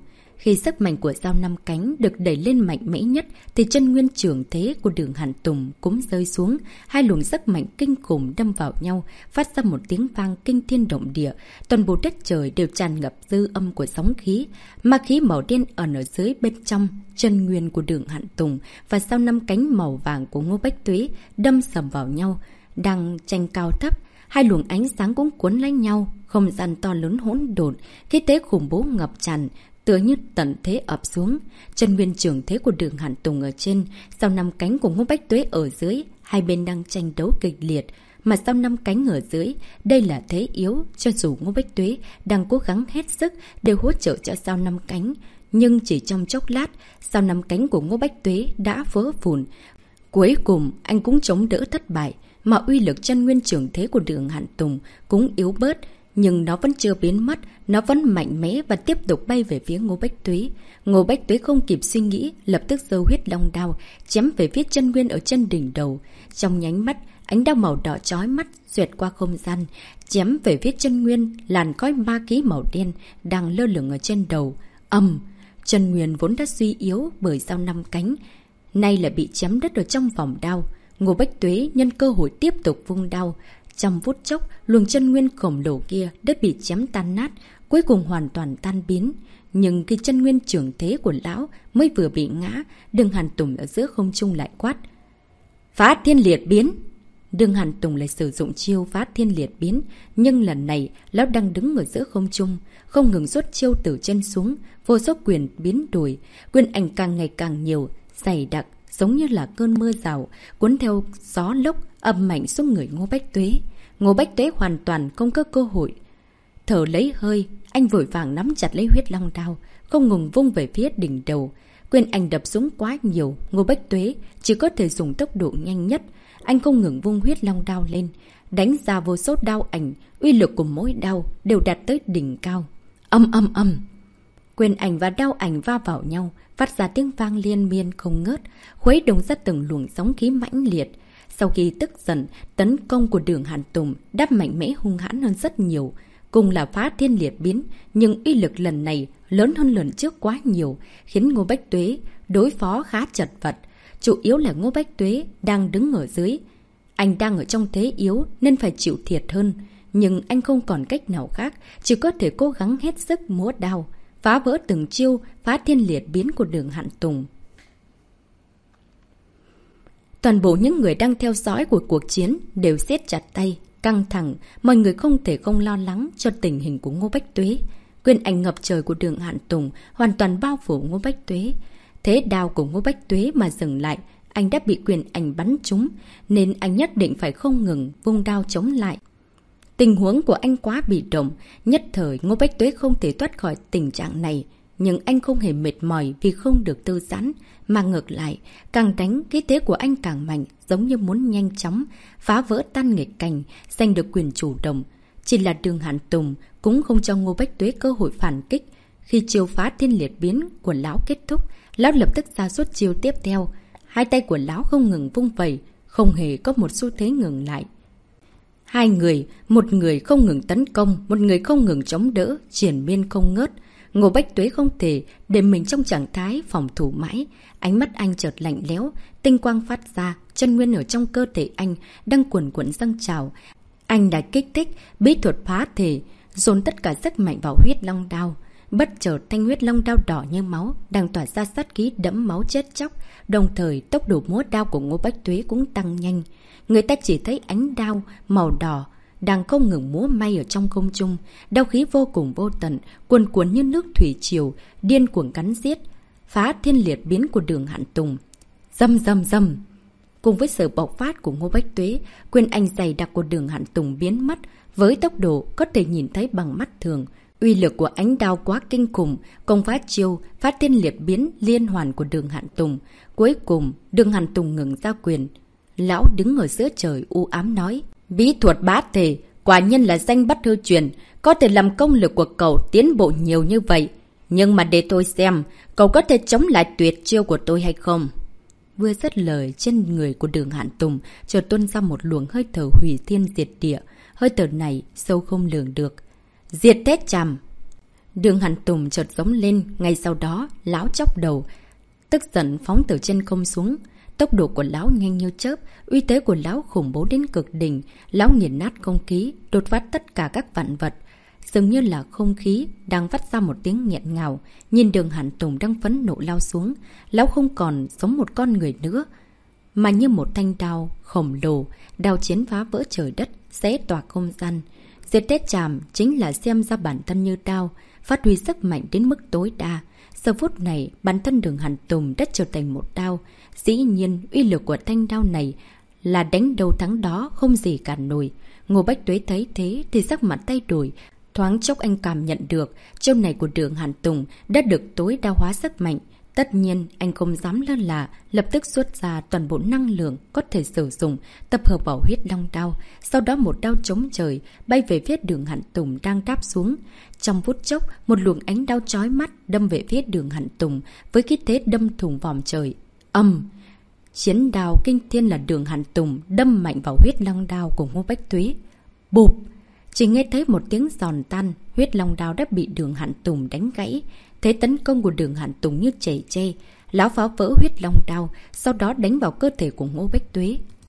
Khi sức mạnh của dao năm cánh được đẩy lên mạnh mẽ nhất thì chân nguyên trường thế của Đường Hàn Tùng cũng rơi xuống. Hai luồng sức mạnh kinh khủng đâm vào nhau, phát ra một tiếng vang kinh thiên động địa. Toàn bộ đất trời đều tràn ngập dư âm của sóng khí. Ma khí màu đen ẩn ở dưới bên trong chân nguyên của Đường Hàn Tùng và dao năm cánh màu vàng của Ngô Bách Tuế đâm sầm vào nhau, đang tranh cao thấp. Hai luồng ánh sáng cũng cuốn lấy nhau, không gian to lớn hỗn độn, khí thế khủng bố ngập tràn, tựa như tận thế ập xuống. Chân nguyên trường thế của Đường Hàn Tùng ở trên, sau năm cánh của Ngô Bách Tuế ở dưới, hai bên đang tranh đấu kịch liệt. Mà sau năm cánh ở dưới, đây là thế yếu, cho dù Ngô Bách Tuế đang cố gắng hết sức để hỗ trợ cho sau năm cánh. Nhưng chỉ trong chốc lát, sau năm cánh của Ngô Bách Tuế đã vỡ vụn. Cuối cùng, anh cũng chống đỡ thất bại, mà uy lực chân nguyên trường thế của Đường Hàn Tùng cũng yếu bớt. Nhưng nó vẫn chưa biến mất, nó vẫn mạnh mẽ và tiếp tục bay về phía Ngô Bách Tuế. Ngô Bách Tuế không kịp suy nghĩ, lập tức giơ huyết long đao, chém về phía chân nguyên ở chân đỉnh đầu. Trong nhánh mắt, ánh đao màu đỏ chói mắt xuyệt qua không gian, chém về phía chân nguyên, làn khói ma khí màu đen đang lơ lửng ở trên đầu. Ầm! Chân nguyên vốn đã suy yếu bởi dao năm cánh, nay lại bị chém đứt ở trong vòng đao. Ngô Bách Tuế nhân cơ hội tiếp tục vung đao. Trong phút chốc, luồng chân nguyên khổng lồ kia đã bị chém tan nát, cuối cùng hoàn toàn tan biến. Nhưng khi chân nguyên trường thế của lão mới vừa bị ngã, Đường Hàn Tùng ở giữa không trung lại quát: Phá thiên liệt biến! Đường Hàn Tùng lại sử dụng chiêu phá thiên liệt biến, nhưng lần này lão đang đứng ở giữa không trung, không ngừng xuất chiêu từ chân xuống, vô số quyền biến đổi, quyền ảnh càng ngày càng nhiều, dày đặc, giống như là cơn mưa rào, cuốn theo gió lốc ầm mạnh xuống người Ngô Bách Tuế. Ngô Bách Tuế hoàn toàn không có cơ hội thở lấy hơi, anh vội vàng nắm chặt lấy huyết long đao, không ngừng vung về phía đỉnh đầu. Quyền ảnh đập xuống quá nhiều, Ngô Bách Tuế chỉ có thể dùng tốc độ nhanh nhất. Anh không ngừng vung huyết long đao lên, đánh ra vô số đao ảnh, uy lực của mỗi đao đều đạt tới đỉnh cao. Âm âm âm, quyền ảnh và đao ảnh va vào nhau, phát ra tiếng vang liên miên không ngớt, khuấy động ra từng luồng sóng khí mãnh liệt. Sau khi tức giận, tấn công của Đường Hàn Tùng đáp mạnh mẽ hung hãn hơn rất nhiều, cùng là phá thiên liệt biến, nhưng uy lực lần này lớn hơn lần trước quá nhiều, khiến Ngô Bách Tuế đối phó khá chật vật. Chủ yếu là Ngô Bách Tuế đang đứng ở dưới, anh đang ở trong thế yếu nên phải chịu thiệt hơn, nhưng anh không còn cách nào khác, chỉ có thể cố gắng hết sức múa đao, phá vỡ từng chiêu phá thiên liệt biến của Đường Hàn Tùng. Toàn bộ những người đang theo dõi của cuộc chiến đều siết chặt tay, căng thẳng, mọi người không thể không lo lắng cho tình hình của Ngô Bách Tuế. Quyền ảnh ngập trời của Đường Hàn Tùng hoàn toàn bao phủ Ngô Bách Tuế. Thế đao của Ngô Bách Tuế mà dừng lại, anh đã bị quyền ảnh bắn trúng, nên anh nhất định phải không ngừng vung đao chống lại. Tình huống của anh quá bị động, nhất thời Ngô Bách Tuế không thể thoát khỏi tình trạng này. Nhưng anh không hề mệt mỏi vì không được thư giãn, mà ngược lại, càng đánh khí thế của anh càng mạnh, giống như muốn nhanh chóng phá vỡ tan nghịch cảnh, giành được quyền chủ động. Chỉ là Đường Hàn Tùng cũng không cho Ngô Bách Tuế cơ hội phản kích. Khi chiêu phá thiên liệt biến của lão kết thúc, lão lập tức ra suốt chiêu tiếp theo. Hai tay của lão không ngừng vung vẩy, không hề có một xu thế ngừng lại. Hai người, một người không ngừng tấn công, một người không ngừng chống đỡ, triển miên không ngớt. Ngô Bách Tuế không thể để mình trong trạng thái phòng thủ mãi. Ánh mắt anh chợt lạnh lẽo, tinh quang phát ra, chân nguyên ở trong cơ thể anh đang cuồn cuộn dâng trào. Anh đã kích thích bí thuật phá thể, dồn tất cả sức mạnh vào huyết long đao. Bất chợt thanh huyết long đao đỏ như máu đang tỏa ra sát khí đẫm máu chết chóc, đồng thời tốc độ múa đao của Ngô Bách Tuế cũng tăng nhanh. Người ta chỉ thấy ánh đao màu đỏ đang không ngừng múa may ở trong không trung, đao khí vô cùng vô tận, cuồn cuộn như nước thủy triều, điên cuồng cắn giết, phá thiên liệt biến của Đường Hàn Tùng. Dầm dầm dầm. Cùng với sự bộc phát của Ngô Bách Tuế, quyền ảnh dày đặc của Đường Hàn Tùng biến mất với tốc độ có thể nhìn thấy bằng mắt thường. Uy lực của ánh đao quá kinh khủng, công phá chiêu phát thiên liệt biến liên hoàn của Đường Hàn Tùng. Cuối cùng, Đường Hàn Tùng ngừng ra quyền. Lão đứng ở giữa trời u ám nói: Bí thuật bá thể, quả nhiên là danh bất hư truyền, có thể làm công lực của cậu tiến bộ nhiều như vậy. Nhưng mà để tôi xem, cậu có thể chống lại tuyệt chiêu của tôi hay không? Vừa dứt lời, trên người của Đường Hàn Tùng chợt tuôn ra một luồng hơi thở hủy thiên diệt địa. Hơi thở này sâu không lường được. Diệt thế chằm! Đường Hàn Tùng chợt giống lên, ngay sau đó, lão chóc đầu, tức giận phóng từ trên không xuống. Tốc độ của lão nhanh như chớp, uy thế của lão khủng bố đến cực đỉnh, lão nghiền nát không khí, đột phát tất cả các vạn vật. Dường như là không khí đang phát ra một tiếng nghẹn ngào, nhìn Đường Hàn Tùng đang phẫn nộ lao xuống, lão không còn giống một con người nữa, mà như một thanh đao khổng lồ, đao chiến phá vỡ trời đất, xé toạc không gian. Diệt Tế Trảm chính là xem ra bản thân như đao, phát huy sức mạnh đến mức tối đa. Giờ phút này, bản thân Đường Hàn Tùng đã trở thành một đao. Dĩ nhiên, uy lực của thanh đao này là đánh đầu thắng đó, không gì cản nổi. Ngô Bách Tuế thấy thế thì sắc mặt thay đổi. Thoáng chốc anh cảm nhận được, chiêu này của Đường Hàn Tùng đã được tối đa hóa sức mạnh. Tất nhiên, anh không dám lơ là, lập tức xuất ra toàn bộ năng lượng có thể sử dụng, tập hợp vào huyết long đao. Sau đó một đao chống trời, bay về phía Đường Hàn Tùng đang đáp xuống. Trong phút chốc, một luồng ánh đao chói mắt đâm về phía Đường Hàn Tùng, với khí thế đâm thủng vòm trời. Âm! Chiến đao kinh thiên là Đường Hàn Tùng đâm mạnh vào huyết long đao của Ngô Bách Tuế. Bụp! Chỉ nghe thấy một tiếng giòn tan, huyết long đao đã bị Đường Hàn Tùng đánh gãy. Thế tấn công của Đường Hàn Tùng như chảy tre, lão phá vỡ huyết long đao, sau đó đánh vào cơ thể của Ngô Bách Tuế.